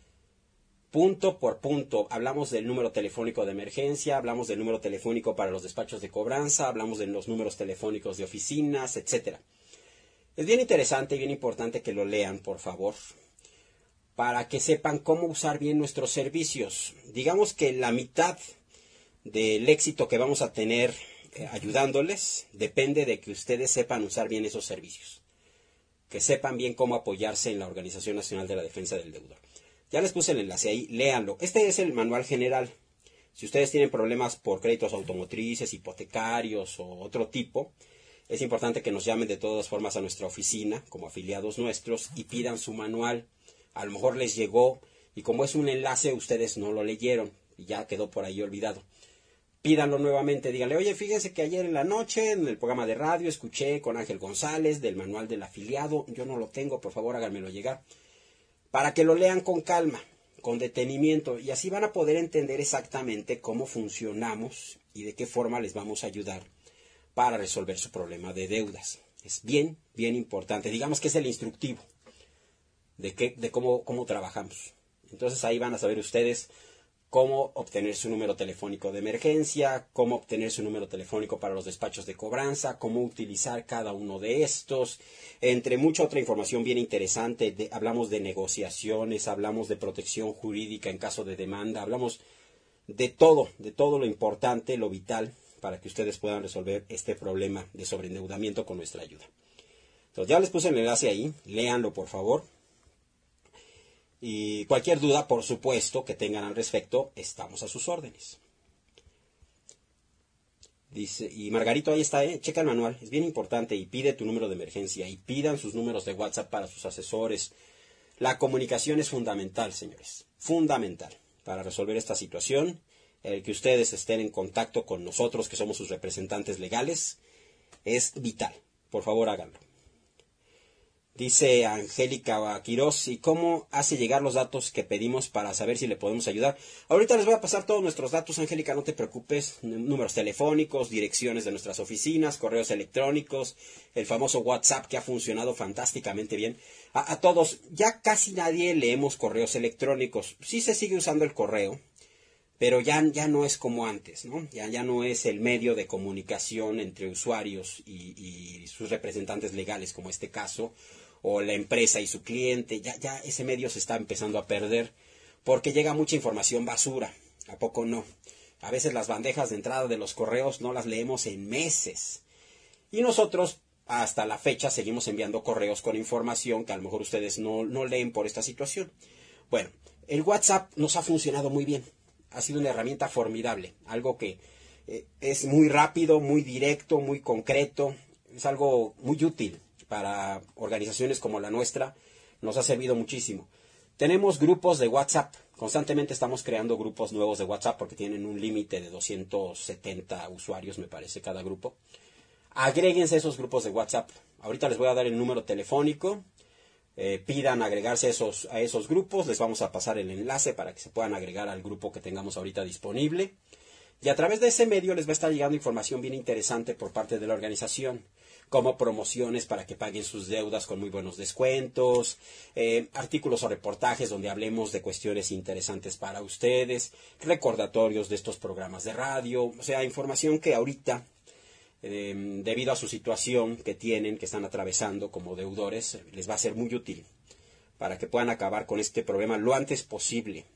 Punto por punto, hablamos del número telefónico de emergencia, hablamos del número telefónico para los despachos de cobranza, hablamos de los números telefónicos de oficinas, etc. Es bien interesante y bien importante que lo lean, por favor, para que sepan cómo usar bien nuestros servicios. Digamos que la mitad del éxito que vamos a tener ayudándoles depende de que ustedes sepan usar bien esos servicios, que sepan bien cómo apoyarse en la Organización Nacional de la Defensa del Deudor. Ya les puse el enlace ahí, léanlo. Este es el manual general. Si ustedes tienen problemas por créditos automotrices, hipotecarios o otro tipo, es importante que nos llamen de todas formas a nuestra oficina como afiliados nuestros y pidan su manual. A lo mejor les llegó y como es un enlace ustedes no lo leyeron y ya quedó por ahí olvidado. Pídanlo nuevamente, díganle, oye, fíjense que ayer en la noche en el programa de radio escuché con Ángel González del manual del afiliado, yo no lo tengo, por favor háganmelo llegar. Para que lo lean con calma, con detenimiento, y así van a poder entender exactamente cómo funcionamos y de qué forma les vamos a ayudar para resolver su problema de deudas. Es bien, bien importante. Digamos que es el instructivo de cómo trabajamos. Entonces ahí van a saber ustedes cómo obtener su número telefónico de emergencia, cómo obtener su número telefónico para los despachos de cobranza, cómo utilizar cada uno de estos, entre mucha otra información bien interesante. Hablamos de negociaciones, hablamos de protección jurídica en caso de demanda, hablamos de todo lo importante, lo vital, para que ustedes puedan resolver este problema de sobreendeudamiento con nuestra ayuda. Entonces ya les puse el enlace ahí, léanlo por favor. Y cualquier duda, por supuesto, que tengan al respecto, estamos a sus órdenes. Dice, y Margarito, ahí está, checa el manual, es bien importante, y pide tu número de emergencia, y pidan sus números de WhatsApp para sus asesores. La comunicación es fundamental, señores, fundamental, para resolver esta situación. El que ustedes estén en contacto con nosotros, que somos sus representantes legales, es vital. Por favor, háganlo. Dice Angélica Quiroz, ¿y cómo hace llegar los datos que pedimos para saber si le podemos ayudar? Ahorita les voy a pasar todos nuestros datos, Angélica, no te preocupes, números telefónicos, direcciones de nuestras oficinas, correos electrónicos, el famoso WhatsApp que ha funcionado fantásticamente bien. A todos, ya casi nadie leemos correos electrónicos, sí se sigue usando el correo, pero ya no es como antes, ¿no? Ya no es el medio de comunicación entre usuarios y sus representantes legales, como este caso, o la empresa y su cliente. Ya ese medio se está empezando a perder porque llega mucha información basura. ¿A poco no? A veces las bandejas de entrada de los correos no las leemos en meses. Y nosotros, hasta la fecha, seguimos enviando correos con información que a lo mejor ustedes no leen por esta situación. Bueno, el WhatsApp nos ha funcionado muy bien. Ha sido una herramienta formidable. Algo que es muy rápido, muy directo, muy concreto. Es algo muy útil para organizaciones como la nuestra. Nos ha servido muchísimo. Tenemos grupos de WhatsApp. Constantemente estamos creando grupos nuevos de WhatsApp porque tienen un límite de 270 usuarios, me parece, cada grupo. Agréguense a esos grupos de WhatsApp. Ahorita les voy a dar el número telefónico. Pidan agregarse a esos grupos. Les vamos a pasar el enlace para que se puedan agregar al grupo que tengamos ahorita disponible. Y a través de ese medio les va a estar llegando información bien interesante por parte de la organización, como promociones para que paguen sus deudas con muy buenos descuentos, artículos o reportajes donde hablemos de cuestiones interesantes para ustedes, recordatorios de estos programas de radio, o sea, información que ahorita, debido a su situación que tienen, que están atravesando como deudores, les va a ser muy útil para que puedan acabar con este problema lo antes posible.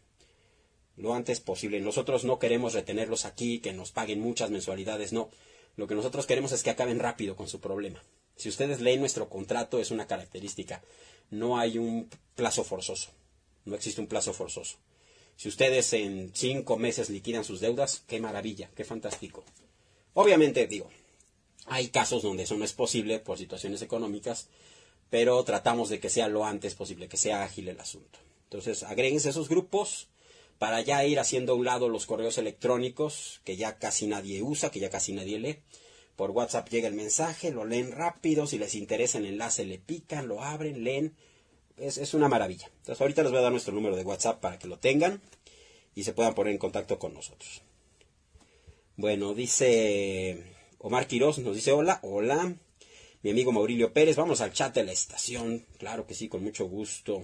Lo antes posible. Nosotros no queremos retenerlos aquí, que nos paguen muchas mensualidades, no. Lo que nosotros queremos es que acaben rápido con su problema. Si ustedes leen nuestro contrato, es una característica. No hay un plazo forzoso. No existe un plazo forzoso. Si ustedes en 5 meses liquidan sus deudas, qué maravilla, qué fantástico. Obviamente, digo, hay casos donde eso no es posible por situaciones económicas, pero tratamos de que sea lo antes posible, que sea ágil el asunto. Entonces, agréguense a esos grupos para ya ir haciendo a un lado los correos electrónicos, que ya casi nadie usa, que ya casi nadie lee. Por WhatsApp llega el mensaje, lo leen rápido, si les interesa el enlace le pican, lo abren, leen. Es una maravilla. Entonces ahorita les voy a dar nuestro número de WhatsApp para que lo tengan y se puedan poner en contacto con nosotros. Bueno, dice Omar Quiroz, nos dice hola. Mi amigo Maurilio Pérez, vamos al chat de la estación. Claro que sí, con mucho gusto.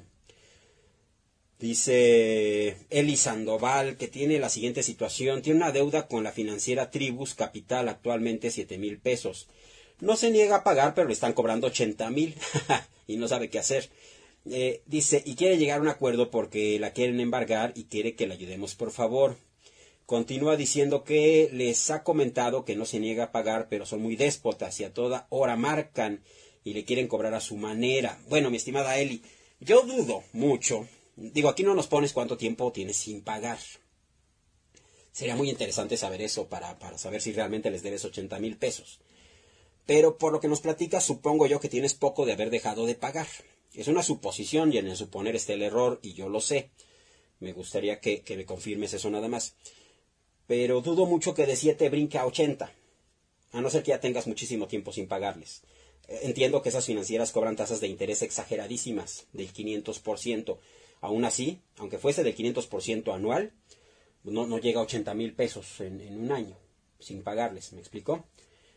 Dice Eli Sandoval que tiene la siguiente situación. Tiene una deuda con la financiera Tribus Capital, actualmente 7,000 pesos. No se niega a pagar, pero le están cobrando 80,000 y no sabe qué hacer. Dice, y quiere llegar a un acuerdo porque la quieren embargar y quiere que la ayudemos, por favor. Continúa diciendo que les ha comentado que no se niega a pagar, pero son muy déspotas y a toda hora marcan y le quieren cobrar a su manera. Bueno, mi estimada Eli, yo dudo mucho. Digo, aquí no nos pones cuánto tiempo tienes sin pagar. Sería muy interesante saber eso para saber si realmente les debes 80,000 pesos. Pero por lo que nos platicas, supongo yo que tienes poco de haber dejado de pagar. Es una suposición y en el suponer está el error y yo lo sé. Me gustaría que me confirmes eso nada más. Pero dudo mucho que de 7 brinque a 80. A no ser que ya tengas muchísimo tiempo sin pagarles. Entiendo que esas financieras cobran tasas de interés exageradísimas, del 500%. Aún así, aunque fuese del 500% anual, no llega a 80,000 pesos en un año, sin pagarles, ¿me explicó?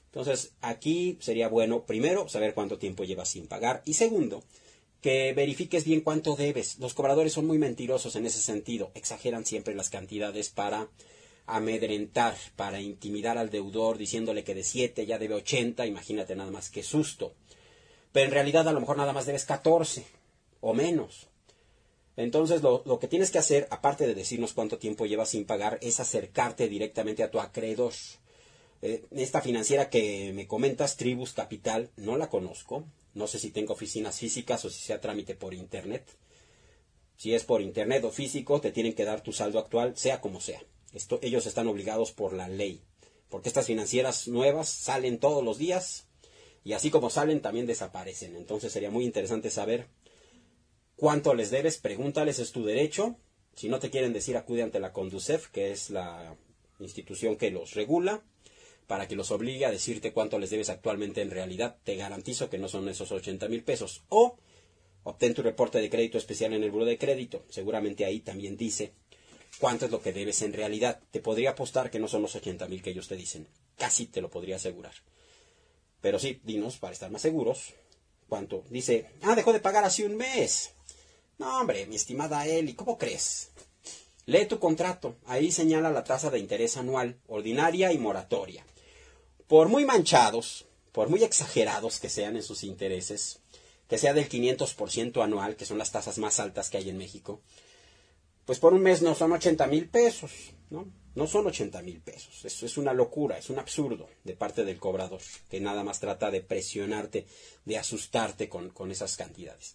Entonces, aquí sería bueno, primero, saber cuánto tiempo llevas sin pagar. Y segundo, que verifiques bien cuánto debes. Los cobradores son muy mentirosos en ese sentido. Exageran siempre las cantidades para amedrentar, para intimidar al deudor, diciéndole que de 7 ya debe 80. Imagínate nada más, qué susto. Pero en realidad a lo mejor nada más debes 14 o menos. Entonces, lo que tienes que hacer, aparte de decirnos cuánto tiempo llevas sin pagar, es acercarte directamente a tu acreedor. Esta financiera que me comentas, Tribus Capital, no la conozco. No sé si tengo oficinas físicas o si sea trámite por internet. Si es por internet o físico, te tienen que dar tu saldo actual, sea como sea. Ellos están obligados por la ley. Porque estas financieras nuevas salen todos los días y así como salen, también desaparecen. Entonces sería muy interesante saber cuánto les debes, pregúntales, es tu derecho. Si no te quieren decir, acude ante la Conducef, que es la institución que los regula, para que los obligue a decirte cuánto les debes actualmente en realidad. Te garantizo que no son esos 80,000 pesos. O obtén tu reporte de crédito especial en el buró de crédito. Seguramente ahí también dice cuánto es lo que debes en realidad. Te podría apostar que no son los 80,000 que ellos te dicen. Casi te lo podría asegurar. Pero sí, dinos, para estar más seguros, cuánto. Dice, dejó de pagar hace un mes. No, hombre, mi estimada Eli, ¿cómo crees? Lee tu contrato. Ahí señala la tasa de interés anual, ordinaria y moratoria. Por muy manchados, por muy exagerados que sean en sus intereses, que sea del 500% anual, que son las tasas más altas que hay en México, pues por un mes no son 80,000 pesos, ¿no? No son 80,000 pesos. Eso es una locura, es un absurdo de parte del cobrador, que nada más trata de presionarte, de asustarte con esas cantidades.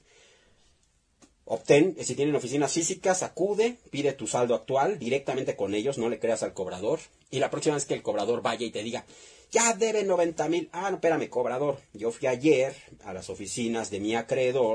Obtén, si tienen oficinas físicas, acude, pide tu saldo actual directamente con ellos, no le creas al cobrador. Y la próxima vez que el cobrador vaya y te diga, ya debe 90,000, no, espérame, cobrador. Yo fui ayer a las oficinas de mi acreedor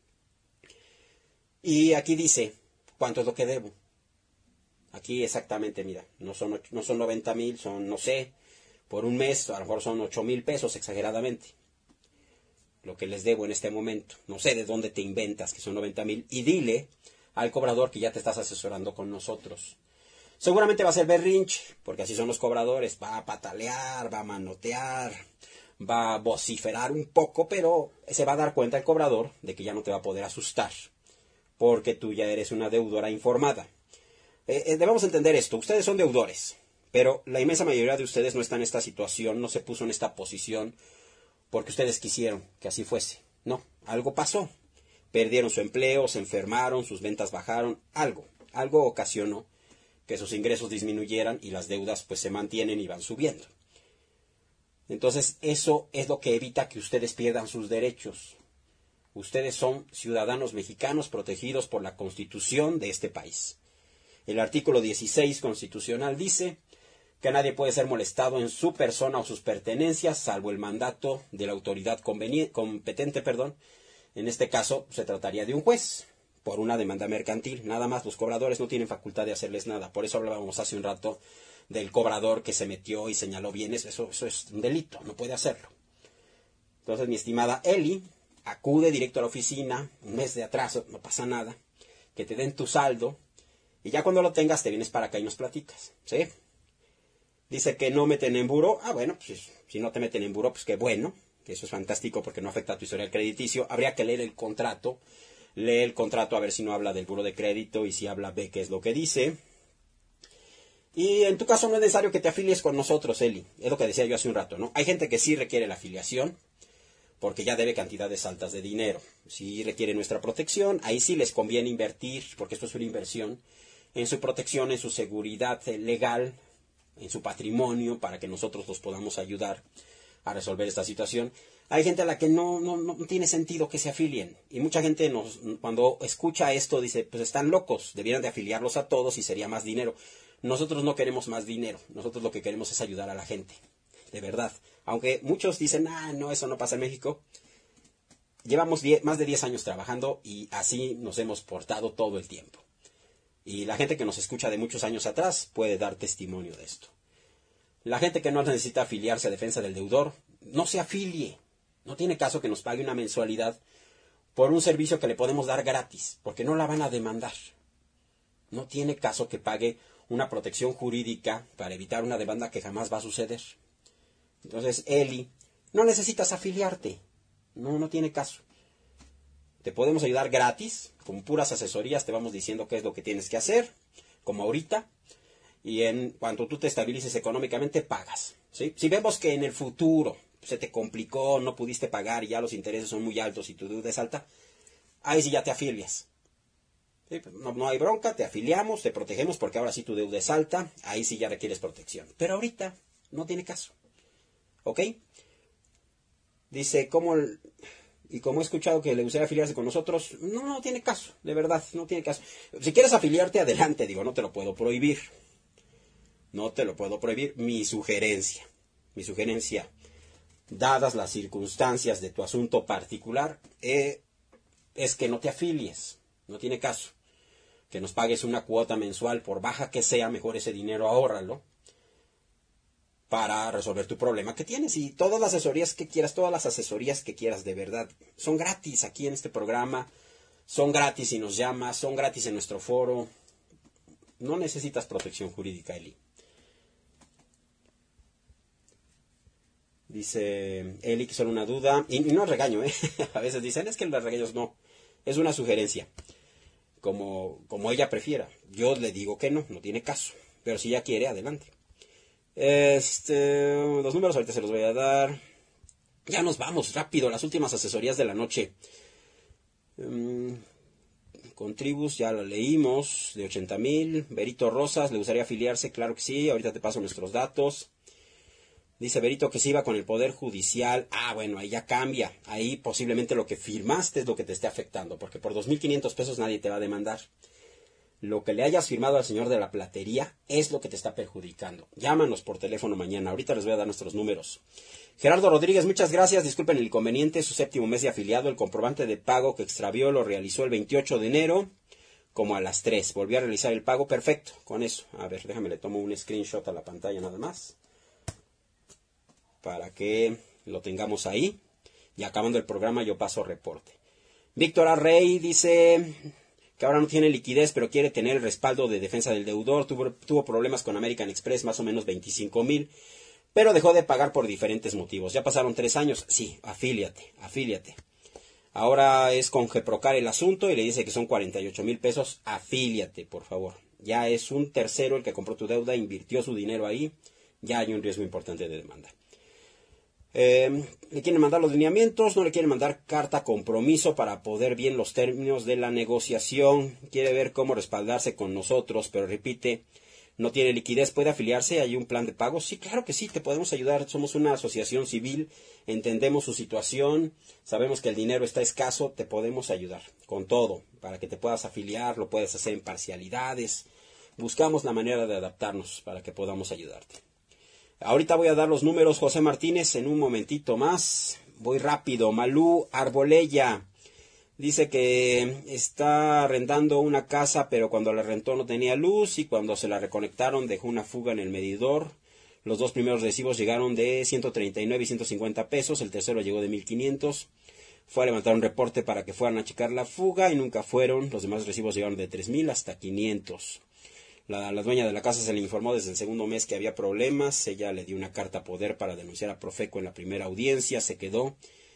y aquí dice, ¿cuánto es lo que debo? Aquí exactamente, mira, no son 90,000, son, no sé, por un mes, a lo mejor son 8,000 pesos exageradamente. Lo que les debo en este momento. No sé de dónde te inventas que son 90,000 y dile al cobrador que ya te estás asesorando con nosotros. Seguramente va a ser berrinche, porque así son los cobradores. Va a patalear, va a manotear, va a vociferar un poco, pero se va a dar cuenta el cobrador de que ya no te va a poder asustar, porque tú ya eres una deudora informada. Debemos entender esto. Ustedes son deudores, pero la inmensa mayoría de ustedes no está en esta situación, no se puso en esta posición porque ustedes quisieron que así fuese. No, algo pasó. Perdieron su empleo, se enfermaron, sus ventas bajaron, algo ocasionó que sus ingresos disminuyeran y las deudas pues se mantienen y van subiendo. Entonces eso es lo que evita que ustedes pierdan sus derechos. Ustedes son ciudadanos mexicanos protegidos por la Constitución de este país. El artículo 16 constitucional dice que nadie puede ser molestado en su persona o sus pertenencias, salvo el mandato de la autoridad competente. En este caso, se trataría de un juez, por una demanda mercantil. Nada más, los cobradores no tienen facultad de hacerles nada. Por eso hablábamos hace un rato del cobrador que se metió y señaló bienes. Eso es un delito, no puede hacerlo. Entonces, mi estimada Eli, acude directo a la oficina, un mes de atraso, no pasa nada, que te den tu saldo, y ya cuando lo tengas te vienes para acá y nos platicas, ¿sí? Dice que no meten en buró. Bueno, pues si no te meten en buró, pues qué bueno, que eso es fantástico porque no afecta a tu historial crediticio. Habría que leer el contrato. Lee el contrato a ver si no habla del buró de crédito y si habla, ve qué es lo que dice. Y en tu caso no es necesario que te afilies con nosotros, Eli. Es lo que decía yo hace un rato, ¿no? Hay gente que sí requiere la afiliación porque ya debe cantidades altas de dinero. Si requiere nuestra protección, ahí sí les conviene invertir, porque esto es una inversión, en su protección, en su seguridad legal, en su patrimonio, para que nosotros los podamos ayudar a resolver esta situación. Hay gente a la que no tiene sentido que se afilien. Y mucha gente cuando escucha esto dice, pues están locos, debieran de afiliarlos a todos y sería más dinero. Nosotros no queremos más dinero, nosotros lo que queremos es ayudar a la gente, de verdad. Aunque muchos dicen, no, eso no pasa en México. Llevamos más de 10 años trabajando y así nos hemos portado todo el tiempo. Y la gente que nos escucha de muchos años atrás puede dar testimonio de esto. La gente que no necesita afiliarse a defensa del deudor, no se afilie. No tiene caso que nos pague una mensualidad por un servicio que le podemos dar gratis, porque no la van a demandar. No tiene caso que pague una protección jurídica para evitar una demanda que jamás va a suceder. Entonces, Eli, no necesitas afiliarte. No tiene caso. Te podemos ayudar gratis, con puras asesorías te vamos diciendo qué es lo que tienes que hacer, como ahorita, y en cuanto tú te estabilices económicamente, pagas, ¿sí? Si vemos que en el futuro se te complicó, no pudiste pagar y ya los intereses son muy altos y tu deuda es alta, ahí sí ya te afilias. ¿Sí? No hay bronca, te afiliamos, te protegemos porque ahora sí tu deuda es alta, ahí sí ya requieres protección. Pero ahorita no tiene caso. ¿Ok? Dice, como he escuchado que le gustaría afiliarse con nosotros, no tiene caso, de verdad, no tiene caso. Si quieres afiliarte, adelante, digo, no te lo puedo prohibir. No te lo puedo prohibir. Mi sugerencia, dadas las circunstancias de tu asunto particular, es que no te afilies, no tiene caso. Que nos pagues una cuota mensual, por baja que sea, mejor ese dinero ahórralo para resolver tu problema que tienes. Y todas las asesorías que quieras, de verdad, son gratis aquí en este programa, son gratis si nos llamas, son gratis en nuestro foro. No necesitas protección jurídica, Eli. Dice Eli que solo una duda, y no es regaño, a veces dicen, es que los regaños no, es una sugerencia, como ella prefiera. Yo le digo que no tiene caso, pero si ella quiere, adelante. Los números ahorita se los voy a dar. Ya nos vamos, rápido, las últimas asesorías de la noche. Contribus, ya lo leímos, de 80,000. Berito Rosas, ¿le gustaría afiliarse? Claro que sí, ahorita te paso nuestros datos. Dice Berito que se iba con el Poder Judicial. Bueno, ahí ya cambia. Ahí posiblemente lo que firmaste es lo que te esté afectando, porque por 2,500 pesos nadie te va a demandar. Lo que le hayas firmado al señor de la platería es lo que te está perjudicando. Llámanos por teléfono mañana. Ahorita les voy a dar nuestros números. Gerardo Rodríguez, muchas gracias. Disculpen el inconveniente. Su 7º mes de afiliado. El comprobante de pago que extravió lo realizó el 28 de enero, como a las 3. Volvió a realizar el pago. Perfecto. Con eso. A ver, déjame le tomo un screenshot a la pantalla nada más, para que lo tengamos ahí. Y acabando el programa yo paso reporte. Víctor A. Rey dice que ahora no tiene liquidez, pero quiere tener el respaldo de defensa del deudor. Tuvo problemas con American Express, más o menos 25,000, pero dejó de pagar por diferentes motivos. Ya pasaron 3 años. Sí, afíliate. Ahora es con Geprocar el asunto y le dice que son 48,000 pesos. Afíliate, por favor. Ya es un tercero el que compró tu deuda, invirtió su dinero ahí. Ya hay un riesgo importante de demanda. Le quieren mandar los lineamientos, no le quieren mandar carta compromiso para poder bien los términos de la negociación. Quiere ver cómo respaldarse con nosotros, pero repite, no tiene liquidez. ¿Puede afiliarse? ¿Hay un plan de pago? Sí, claro que sí, te podemos ayudar. Somos una asociación civil, entendemos su situación, sabemos que el dinero está escaso, te podemos ayudar con todo, para que te puedas afiliar, lo puedes hacer en parcialidades. Buscamos la manera de adaptarnos para que podamos ayudarte. Ahorita voy a dar los números, José Martínez, en un momentito más. Voy rápido. Malú Arbolella dice que está arrendando una casa, pero cuando la rentó no tenía luz y cuando se la reconectaron dejó una fuga en el medidor. Los 2 primeros recibos llegaron de 139 y 150 pesos, el tercero llegó de 1,500. Fue a levantar un reporte para que fueran a checar la fuga y nunca fueron. Los demás recibos llegaron de 3,000 hasta 500. La dueña de la casa se le informó desde el 2º mes que había problemas. Ella le dio una carta poder para denunciar a Profeco en la primera audiencia. Se quedó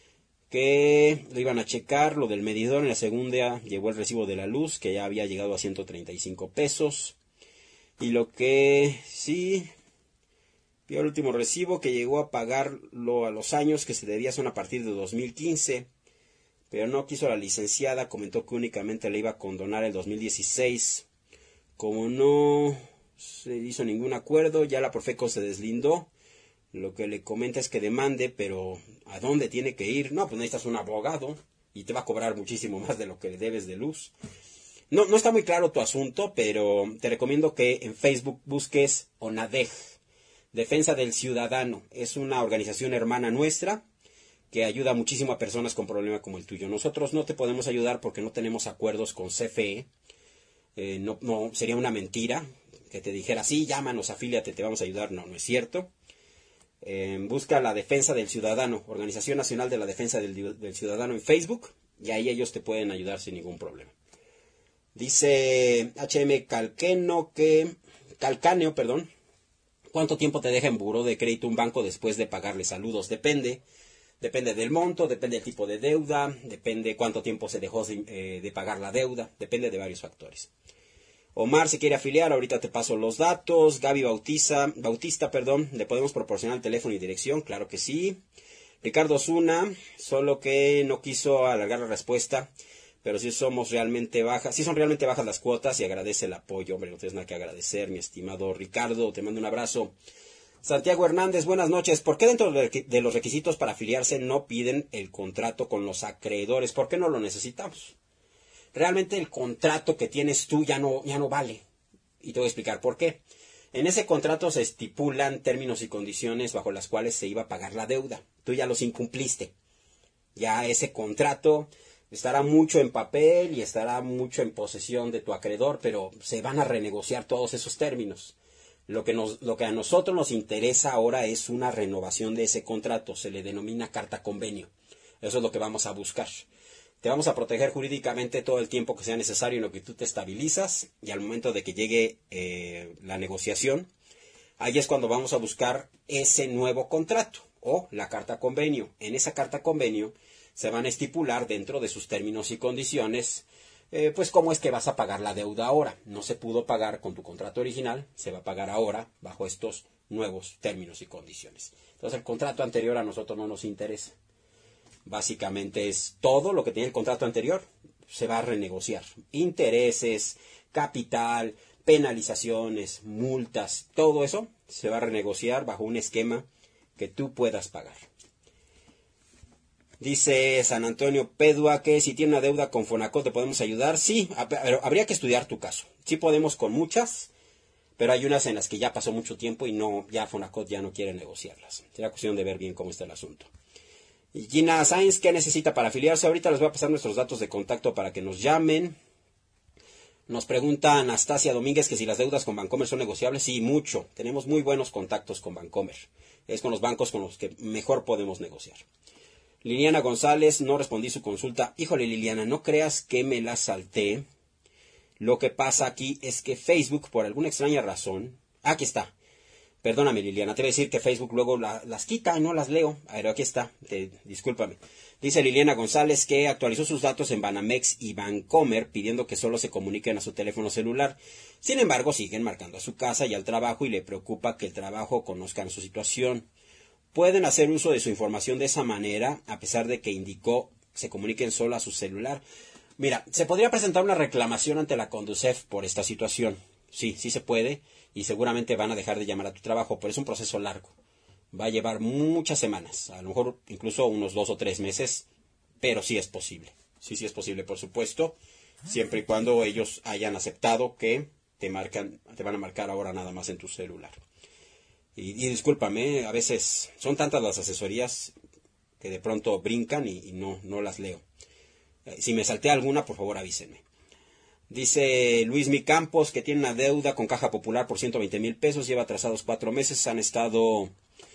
que lo iban a checar, lo del medidor. En la segunda llegó el recibo de la luz, que ya había llegado a 135 pesos. Y lo que sí vio el último recibo, que llegó a pagarlo a los años que se debía, son a partir de 2015. Pero no quiso la licenciada, comentó que únicamente le iba a condonar el 2016. Como no se hizo ningún acuerdo, ya la Profeco se deslindó. Lo que le comenta es que demande, pero ¿a dónde tiene que ir? No, pues necesitas un abogado y te va a cobrar muchísimo más de lo que le debes de luz. No está muy claro tu asunto, pero te recomiendo que en Facebook busques ONADEJ, Defensa del Ciudadano. Es una organización hermana nuestra que ayuda muchísimo a personas con problemas como el tuyo. Nosotros no te podemos ayudar porque no tenemos acuerdos con CFE. No sería una mentira que te dijera, sí, llámanos, afíliate, te vamos a ayudar. No es cierto. Busca la Defensa del Ciudadano, Organización Nacional de la Defensa del Ciudadano en Facebook, y ahí ellos te pueden ayudar sin ningún problema. Dice HM Calcaneo, ¿Cuánto tiempo te deja en buró de crédito un banco después de pagarle saludos? Depende del monto, depende del tipo de deuda, depende cuánto tiempo se dejó de pagar la deuda, depende de varios factores. Omar se quiere afiliar, ahorita te paso los datos. Gaby Bautista, ¿le podemos proporcionar el teléfono y dirección? Claro que sí. Ricardo Osuna, solo que no quiso alargar la respuesta, pero sí son realmente bajas las cuotas y agradece el apoyo. Hombre, no tienes nada que agradecer, mi estimado Ricardo, te mando un abrazo. Santiago Hernández, buenas noches. ¿Por qué dentro de los requisitos para afiliarse no piden el contrato con los acreedores? ¿Por qué no lo necesitamos? Realmente el contrato que tienes tú ya no vale. Y te voy a explicar por qué. En ese contrato se estipulan términos y condiciones bajo las cuales se iba a pagar la deuda. Tú ya los incumpliste. Ya ese contrato estará mucho en papel y estará mucho en posesión de tu acreedor, pero se van a renegociar todos esos términos. Lo que a nosotros nos interesa ahora es una renovación de ese contrato. Se le denomina carta convenio. Eso es lo que vamos a buscar. Te vamos a proteger jurídicamente todo el tiempo que sea necesario en lo que tú te estabilizas, y al momento de que llegue la negociación, ahí es cuando vamos a buscar ese nuevo contrato o la carta convenio. En esa carta convenio se van a estipular dentro de sus términos y condiciones, pues cómo es que vas a pagar la deuda ahora. No se pudo pagar con tu contrato original, se va a pagar ahora bajo estos nuevos términos y condiciones. Entonces el contrato anterior a nosotros no nos interesa. Básicamente es todo lo que tenía el contrato anterior, se va a renegociar. Intereses, capital, penalizaciones, multas, todo eso se va a renegociar bajo un esquema que tú puedas pagar. Dice San Antonio Pedua que si tiene una deuda con Fonacot te podemos ayudar. Sí, pero habría que estudiar tu caso. Sí podemos con muchas, pero hay unas en las que ya pasó mucho tiempo y ya Fonacot ya no quiere negociarlas. Será cuestión de ver bien cómo está el asunto. Y Gina Sainz, ¿qué necesita para afiliarse? Ahorita les voy a pasar nuestros datos de contacto para que nos llamen. Nos pregunta Anastasia Domínguez que si las deudas con Bancomer son negociables. Sí, mucho. Tenemos muy buenos contactos con Bancomer. Es con los bancos con los que mejor podemos negociar. Liliana González, no respondí su consulta. Híjole, Liliana, no creas que me la salté. Lo que pasa aquí es que Facebook, por alguna extraña razón... Aquí está. Perdóname, Liliana, te voy a decir que Facebook luego las quita y no las leo. Pero aquí está, discúlpame. Dice Liliana González que actualizó sus datos en Banamex y Bancomer pidiendo que solo se comuniquen a su teléfono celular. Sin embargo, siguen marcando a su casa y al trabajo y le preocupa que el trabajo conozcan su situación. Pueden hacer uso de su información de esa manera, a pesar de que indicó se comuniquen solo a su celular. Mira, se podría presentar una reclamación ante la Conducef por esta situación. Sí se puede. Y seguramente van a dejar de llamar a tu trabajo, pero es un proceso largo. Va a llevar muchas semanas, a lo mejor incluso unos 2 o 3 meses, pero sí es posible. Sí es posible, por supuesto, siempre y cuando ellos hayan aceptado que te van a marcar ahora nada más en tu celular. Y discúlpame, a veces son tantas las asesorías que de pronto brincan y no las leo. Si me salté alguna, por favor avísenme. Dice Luis Mi Campos que tiene una deuda con Caja Popular por 120,000 pesos, lleva atrasados 4 meses, han estado...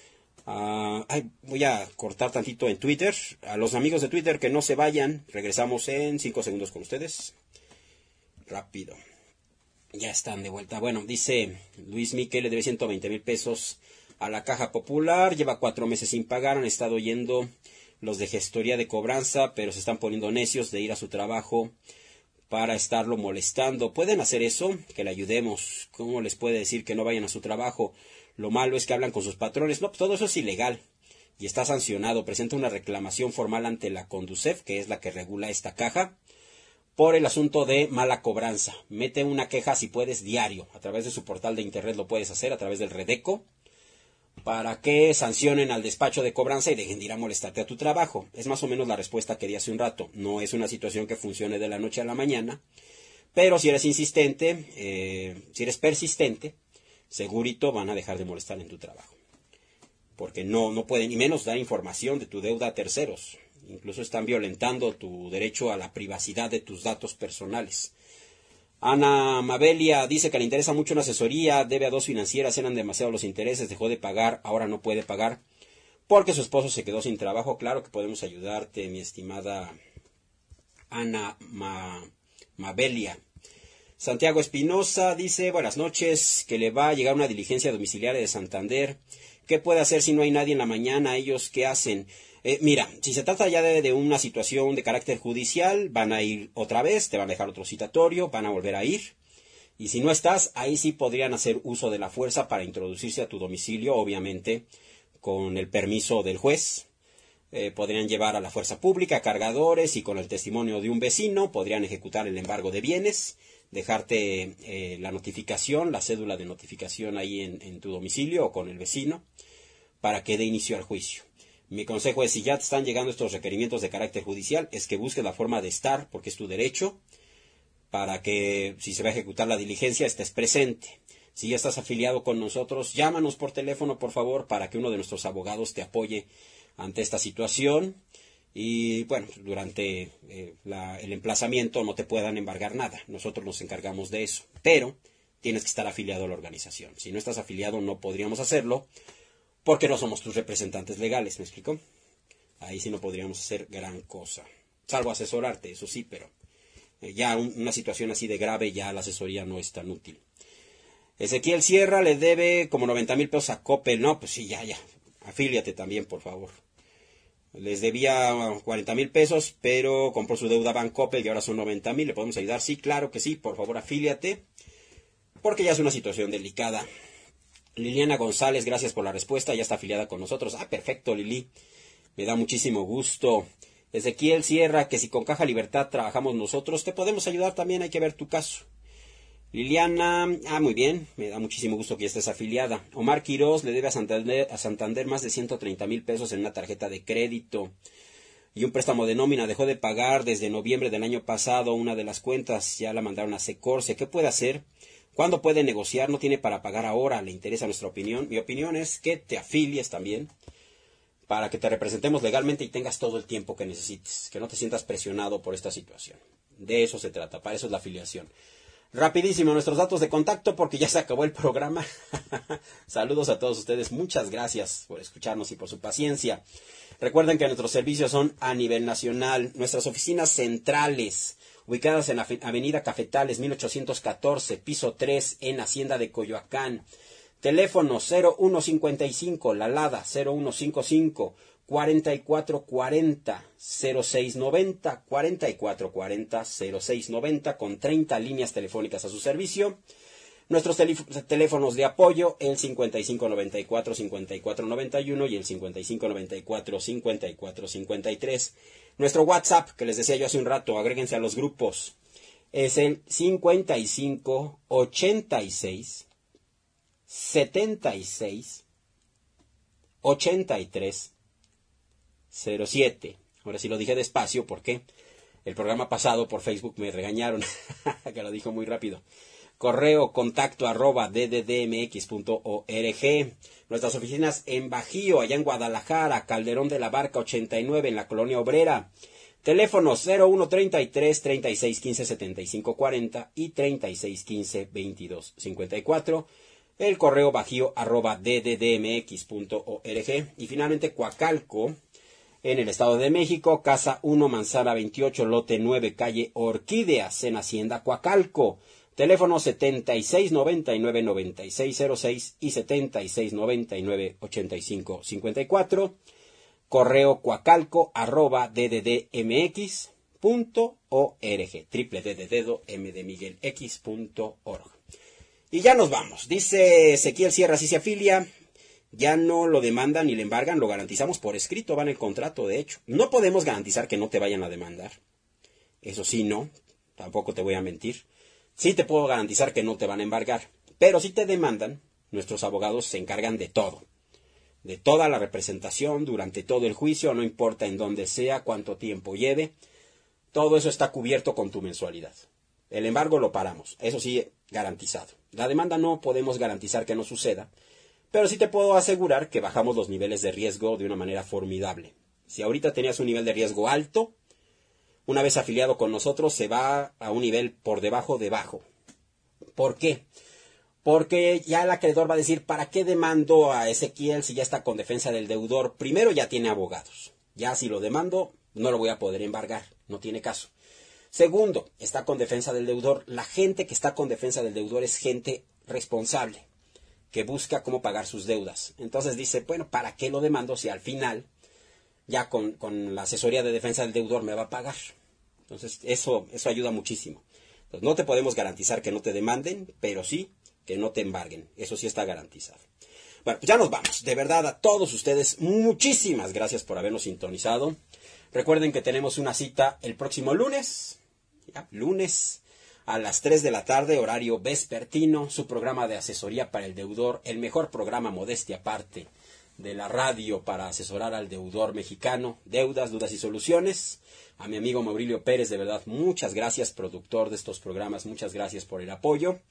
voy a cortar tantito en Twitter. A los amigos de Twitter que no se vayan, regresamos en 5 segundos con ustedes. Rápido. Ya están de vuelta. Bueno, dice Luis Mi que le debe 120,000 pesos a la Caja Popular, lleva 4 meses sin pagar, han estado yendo los de gestoría de cobranza, pero se están poniendo necios de ir a su trabajo para estarlo molestando. ¿Pueden hacer eso? Que le ayudemos. ¿Cómo les puede decir que no vayan a su trabajo? Lo malo es que hablan con sus patrones. No, pues todo eso es ilegal y está sancionado. Presenta una reclamación formal ante la Conducef, que es la que regula esta caja, por el asunto de mala cobranza. Mete una queja, si puedes, diario. A través de su portal de internet lo puedes hacer, a través del Redeco, para que sancionen al despacho de cobranza y dejen de ir a molestarte a tu trabajo. Es más o menos la respuesta que di hace un rato. No es una situación que funcione de la noche a la mañana, pero si eres insistente, si eres persistente, segurito van a dejar de molestar en tu trabajo. Porque no pueden, ni menos dar información de tu deuda a terceros. Incluso están violentando tu derecho a la privacidad de tus datos personales. Ana Mabelia dice que le interesa mucho una asesoría, debe a 2 financieras, eran demasiados los intereses, dejó de pagar, ahora no puede pagar porque su esposo se quedó sin trabajo. Claro que podemos ayudarte, mi estimada Ana Mabelia. Santiago Espinosa dice, buenas noches, que le va a llegar una diligencia domiciliaria de Santander. ¿Qué puede hacer si no hay nadie en la mañana? ¿Ellos qué hacen? Mira, si se trata ya de una situación de carácter judicial, van a ir otra vez, te van a dejar otro citatorio, van a volver a ir. Y si no estás, ahí sí podrían hacer uso de la fuerza para introducirse a tu domicilio, obviamente con el permiso del juez. Podrían llevar a la fuerza pública, cargadores, y con el testimonio de un vecino podrían ejecutar el embargo de bienes, dejarte la notificación, la cédula de notificación ahí en tu domicilio o con el vecino, para que dé inicio al juicio. Mi consejo es, si ya te están llegando estos requerimientos de carácter judicial, es que busques la forma de estar, porque es tu derecho, para que si se va a ejecutar la diligencia estés presente. Si ya estás afiliado con nosotros, llámanos por teléfono, por favor, para que uno de nuestros abogados te apoye ante esta situación. Y bueno, durante el emplazamiento no te puedan embargar nada. Nosotros nos encargamos de eso. Pero tienes que estar afiliado a la organización. Si no estás afiliado no podríamos hacerlo, porque no somos tus representantes legales, ¿me explico? Ahí sí no podríamos hacer gran cosa. Salvo asesorarte, eso sí, pero ya una situación así de grave, ya la asesoría no es tan útil. Ezequiel Sierra le debe como 90,000 pesos a Coppel. No, pues sí, ya. Afíliate también, por favor. Les debía 40,000 pesos, pero compró su deuda Bancoppel y ahora son 90,000. ¿Le podemos ayudar? Sí, claro que sí. Por favor, afíliate, porque ya es una situación delicada. Liliana González, gracias por la respuesta. Ya está afiliada con nosotros. Ah, perfecto, Lili. Me da muchísimo gusto. Ezequiel Sierra, que si con Caja Libertad trabajamos nosotros, te podemos ayudar también. Hay que ver tu caso. Liliana, muy bien, me da muchísimo gusto que ya estés afiliada. Omar Quiroz le debe a Santander más de 130,000 pesos en una tarjeta de crédito y un préstamo de nómina. Dejó de pagar desde noviembre del año pasado una de las cuentas, ya la mandaron a Secorse. ¿Qué puede hacer? ¿Cuándo puede negociar? No tiene para pagar ahora. ¿Le interesa nuestra opinión? Mi opinión es que te afilies también, para que te representemos legalmente y tengas todo el tiempo que necesites, que no te sientas presionado por esta situación. De eso se trata, para eso es la afiliación. Rapidísimo, nuestros datos de contacto, porque ya se acabó el programa. Saludos a todos ustedes, muchas gracias por escucharnos y por su paciencia. Recuerden que nuestros servicios son a nivel nacional. Nuestras oficinas centrales, ubicadas en la Avenida Cafetales, 1814, piso 3, en Hacienda de Coyoacán. Teléfono 0155, La Lada, 0155 4440 0690, 4440 0690, con 30 líneas telefónicas a su servicio. Nuestros teléfonos de apoyo, el 5594 5491 y el 5594 5453. Nuestro WhatsApp, que les decía yo hace un rato, agréguense a los grupos, es el 55 86 76 83 07. Ahora sí lo dije despacio porque el programa pasado por Facebook me regañaron, que lo dijo muy rápido. Correo contacto @dddmx.org. Nuestras oficinas en Bajío, allá en Guadalajara, Calderón de la Barca 89, en la Colonia Obrera. Teléfonos 0133 3615 7540 y 3615 2254. El correo bajío @dddmx.org. Y finalmente Coacalco, en el Estado de México, Casa 1, Manzana 28, Lote 9, Calle Orquídeas, en Hacienda Coacalco. Teléfono 7699-9606 y 7699-8554. Correo coacalco@dddmx.org. Triple D de dedo, M de Miguel, X.org. Y ya nos vamos. Dice Ezequiel Sierra, si se afilia, ya no lo demandan ni le embargan, lo garantizamos por escrito, va en el contrato, de hecho. No podemos garantizar que no te vayan a demandar. Eso sí, no, tampoco te voy a mentir. Sí te puedo garantizar que no te van a embargar. Pero si te demandan, nuestros abogados se encargan de todo. De toda la representación, durante todo el juicio, no importa en dónde sea, cuánto tiempo lleve. Todo eso está cubierto con tu mensualidad. El embargo lo paramos, eso sí, garantizado. La demanda no podemos garantizar que no suceda, pero sí te puedo asegurar que bajamos los niveles de riesgo de una manera formidable. Si ahorita tenías un nivel de riesgo alto, una vez afiliado con nosotros se va a un nivel por debajo de bajo. ¿Por qué? Porque ya el acreedor va a decir, ¿para qué demando a Ezequiel si ya está con defensa del deudor? Primero, ya tiene abogados. Ya si lo demando, no lo voy a poder embargar, no tiene caso. Segundo, está con defensa del deudor. La gente que está con defensa del deudor es gente responsable, que busca cómo pagar sus deudas. Entonces dice, bueno, ¿para qué lo demando si al final ya con la asesoría de defensa del deudor me va a pagar? Entonces eso ayuda muchísimo. Entonces, no te podemos garantizar que no te demanden, pero sí que no te embarguen. Eso sí está garantizado. Bueno, pues ya nos vamos. De verdad, a todos ustedes, muchísimas gracias por habernos sintonizado. Recuerden que tenemos una cita el próximo lunes, lunes a las 3 de la tarde, horario vespertino, su programa de asesoría para el deudor, el mejor programa, modestia aparte, de la radio para asesorar al deudor mexicano, deudas, dudas y soluciones. A mi amigo Maurilio Pérez, de verdad, muchas gracias, productor de estos programas, muchas gracias por el apoyo.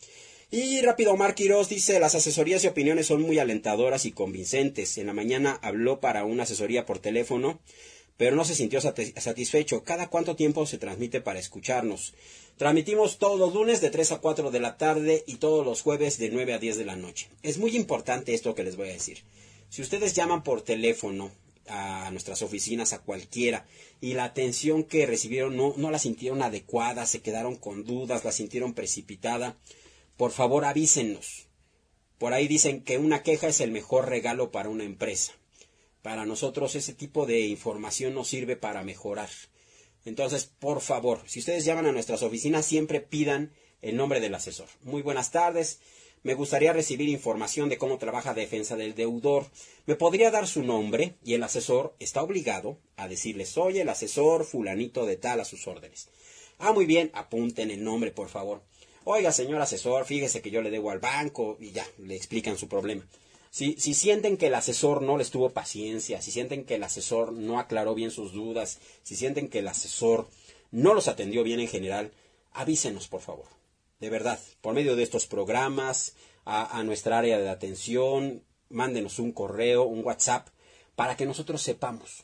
Y rápido, Omar Quiroz dice, las asesorías y opiniones son muy alentadoras y convincentes. En la mañana habló para una asesoría por teléfono, pero no se sintió satisfecho. ¿Cada cuánto tiempo se transmite para escucharnos? Transmitimos todos los lunes de 3 a 4 de la tarde y todos los jueves de 9 a 10 de la noche. Es muy importante esto que les voy a decir. Si ustedes llaman por teléfono a nuestras oficinas, a cualquiera, y la atención que recibieron no la sintieron adecuada, se quedaron con dudas, la sintieron precipitada, por favor avísennos. Por ahí dicen que una queja es el mejor regalo para una empresa. Para nosotros ese tipo de información nos sirve para mejorar. Entonces, por favor, si ustedes llaman a nuestras oficinas, siempre pidan el nombre del asesor. Muy buenas tardes. Me gustaría recibir información de cómo trabaja defensa del deudor. ¿Me podría dar su nombre? Y el asesor está obligado a decirles, soy el asesor fulanito de tal, a sus órdenes. Muy bien, apunten el nombre, por favor. Oiga, señor asesor, fíjese que yo le debo al banco, y ya, le explican su problema. Si sienten que el asesor no les tuvo paciencia, si sienten que el asesor no aclaró bien sus dudas, si sienten que el asesor no los atendió bien en general, avísenos, por favor. De verdad, por medio de estos programas, a nuestra área de atención, mándenos un correo, un WhatsApp, para que nosotros sepamos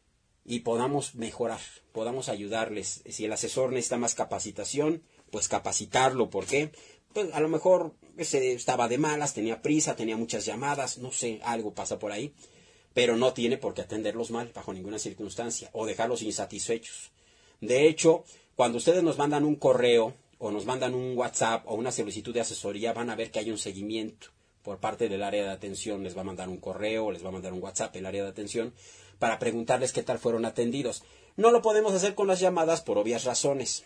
y podamos mejorar, podamos ayudarles. Si el asesor necesita más capacitación, pues capacitarlo. ¿Por qué? Pues a lo mejor estaba de malas, tenía prisa, tenía muchas llamadas, no sé, algo pasa por ahí, pero no tiene por qué atenderlos mal bajo ninguna circunstancia o dejarlos insatisfechos. De hecho, cuando ustedes nos mandan un correo o nos mandan un WhatsApp o una solicitud de asesoría, van a ver que hay un seguimiento por parte del área de atención. Les va a mandar un correo, les va a mandar un WhatsApp el área de atención para preguntarles qué tal fueron atendidos. No lo podemos hacer con las llamadas por obvias razones,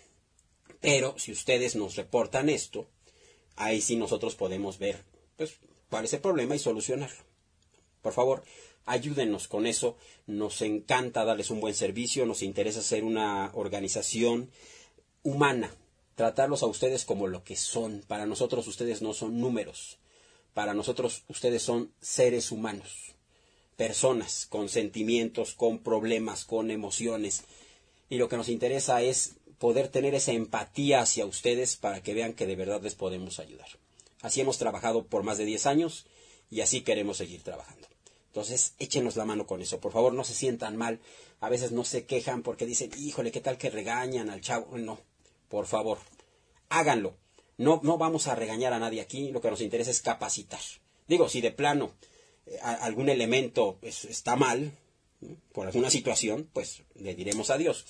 pero si ustedes nos reportan esto, ahí sí nosotros podemos ver pues cuál es el problema y solucionarlo. Por favor, ayúdenos con eso. Nos encanta darles un buen servicio, nos interesa ser una organización humana, tratarlos a ustedes como lo que son. Para nosotros ustedes no son números, para nosotros ustedes son seres humanos, personas con sentimientos, con problemas, con emociones, y lo que nos interesa es poder tener esa empatía hacia ustedes para que vean que de verdad les podemos ayudar. Así hemos trabajado por más de 10 años y así queremos seguir trabajando. Entonces, échenos la mano con eso. Por favor, no se sientan mal. A veces no se quejan porque dicen, híjole, ¿qué tal que regañan al chavo? No, por favor, háganlo. No vamos a regañar a nadie aquí. Lo que nos interesa es capacitar. Digo, si de plano algún elemento está mal, por alguna situación, pues le diremos adiós.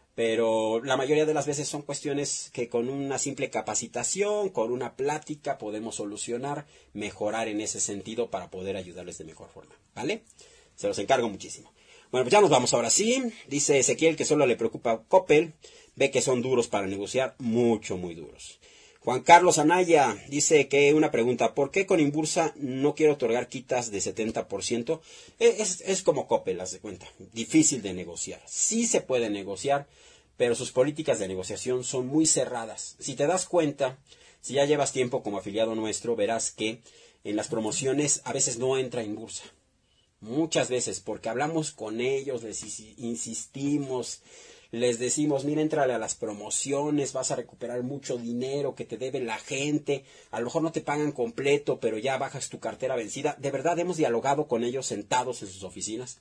Pero la mayoría de las veces son cuestiones que con una simple capacitación, con una plática, podemos solucionar, mejorar en ese sentido para poder ayudarles de mejor forma. ¿Vale? Se los encargo muchísimo. Bueno, pues ya nos vamos ahora sí. Dice Ezequiel que solo le preocupa Coppel. Ve que son duros para negociar, muy duros. Juan Carlos Anaya dice que una pregunta, ¿por qué con Inbursa no quiere otorgar quitas de 70%? Es como Coppel, haz de cuenta, difícil de negociar. Sí se puede negociar, pero sus políticas de negociación son muy cerradas. Si te das cuenta, si ya llevas tiempo como afiliado nuestro, verás que en las promociones a veces no entra Inbursa. Muchas veces, porque hablamos con ellos, les insistimos, les decimos, mira, éntrale a las promociones, vas a recuperar mucho dinero que te debe la gente, a lo mejor no te pagan completo, pero ya bajas tu cartera vencida. De verdad hemos dialogado con ellos sentados en sus oficinas.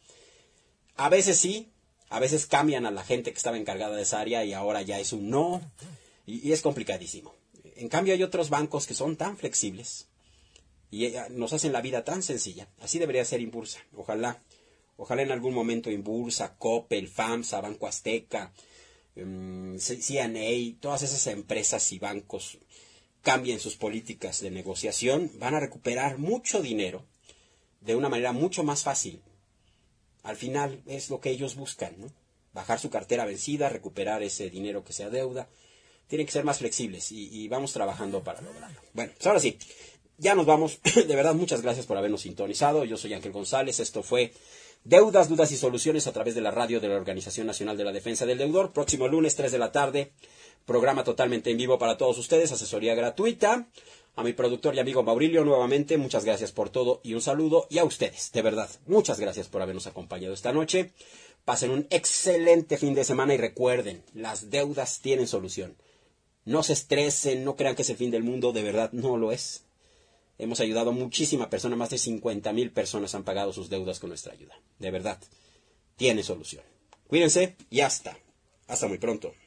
A veces sí, a veces cambian a la gente que estaba encargada de esa área y ahora ya es un no, y es complicadísimo. En cambio hay otros bancos que son tan flexibles y nos hacen la vida tan sencilla. Así debería ser Inbursa. Ojalá en algún momento Inbursa, Coppel, FAMSA, Banco Azteca, CNA, todas esas empresas y bancos cambien sus políticas de negociación, van a recuperar mucho dinero de una manera mucho más fácil. Al final es lo que ellos buscan, ¿no? Bajar su cartera vencida, recuperar ese dinero que se adeuda. Tienen que ser más flexibles y vamos trabajando para lograrlo. Bueno, pues ahora sí, ya nos vamos. De verdad, muchas gracias por habernos sintonizado. Yo soy Ángel González. Esto fue Deudas, Dudas y Soluciones a través de la radio de la Organización Nacional de la Defensa del Deudor. Próximo lunes, 3 de la tarde, programa totalmente en vivo para todos ustedes, asesoría gratuita. A mi productor y amigo Maurilio, nuevamente, muchas gracias por todo y un saludo. Y a ustedes, de verdad, muchas gracias por habernos acompañado esta noche. Pasen un excelente fin de semana y recuerden, las deudas tienen solución. No se estresen, no crean que es el fin del mundo, de verdad no lo es. Hemos ayudado a muchísima persona, más de 50,000 personas han pagado sus deudas con nuestra ayuda. De verdad, tiene solución. Cuídense y hasta muy pronto.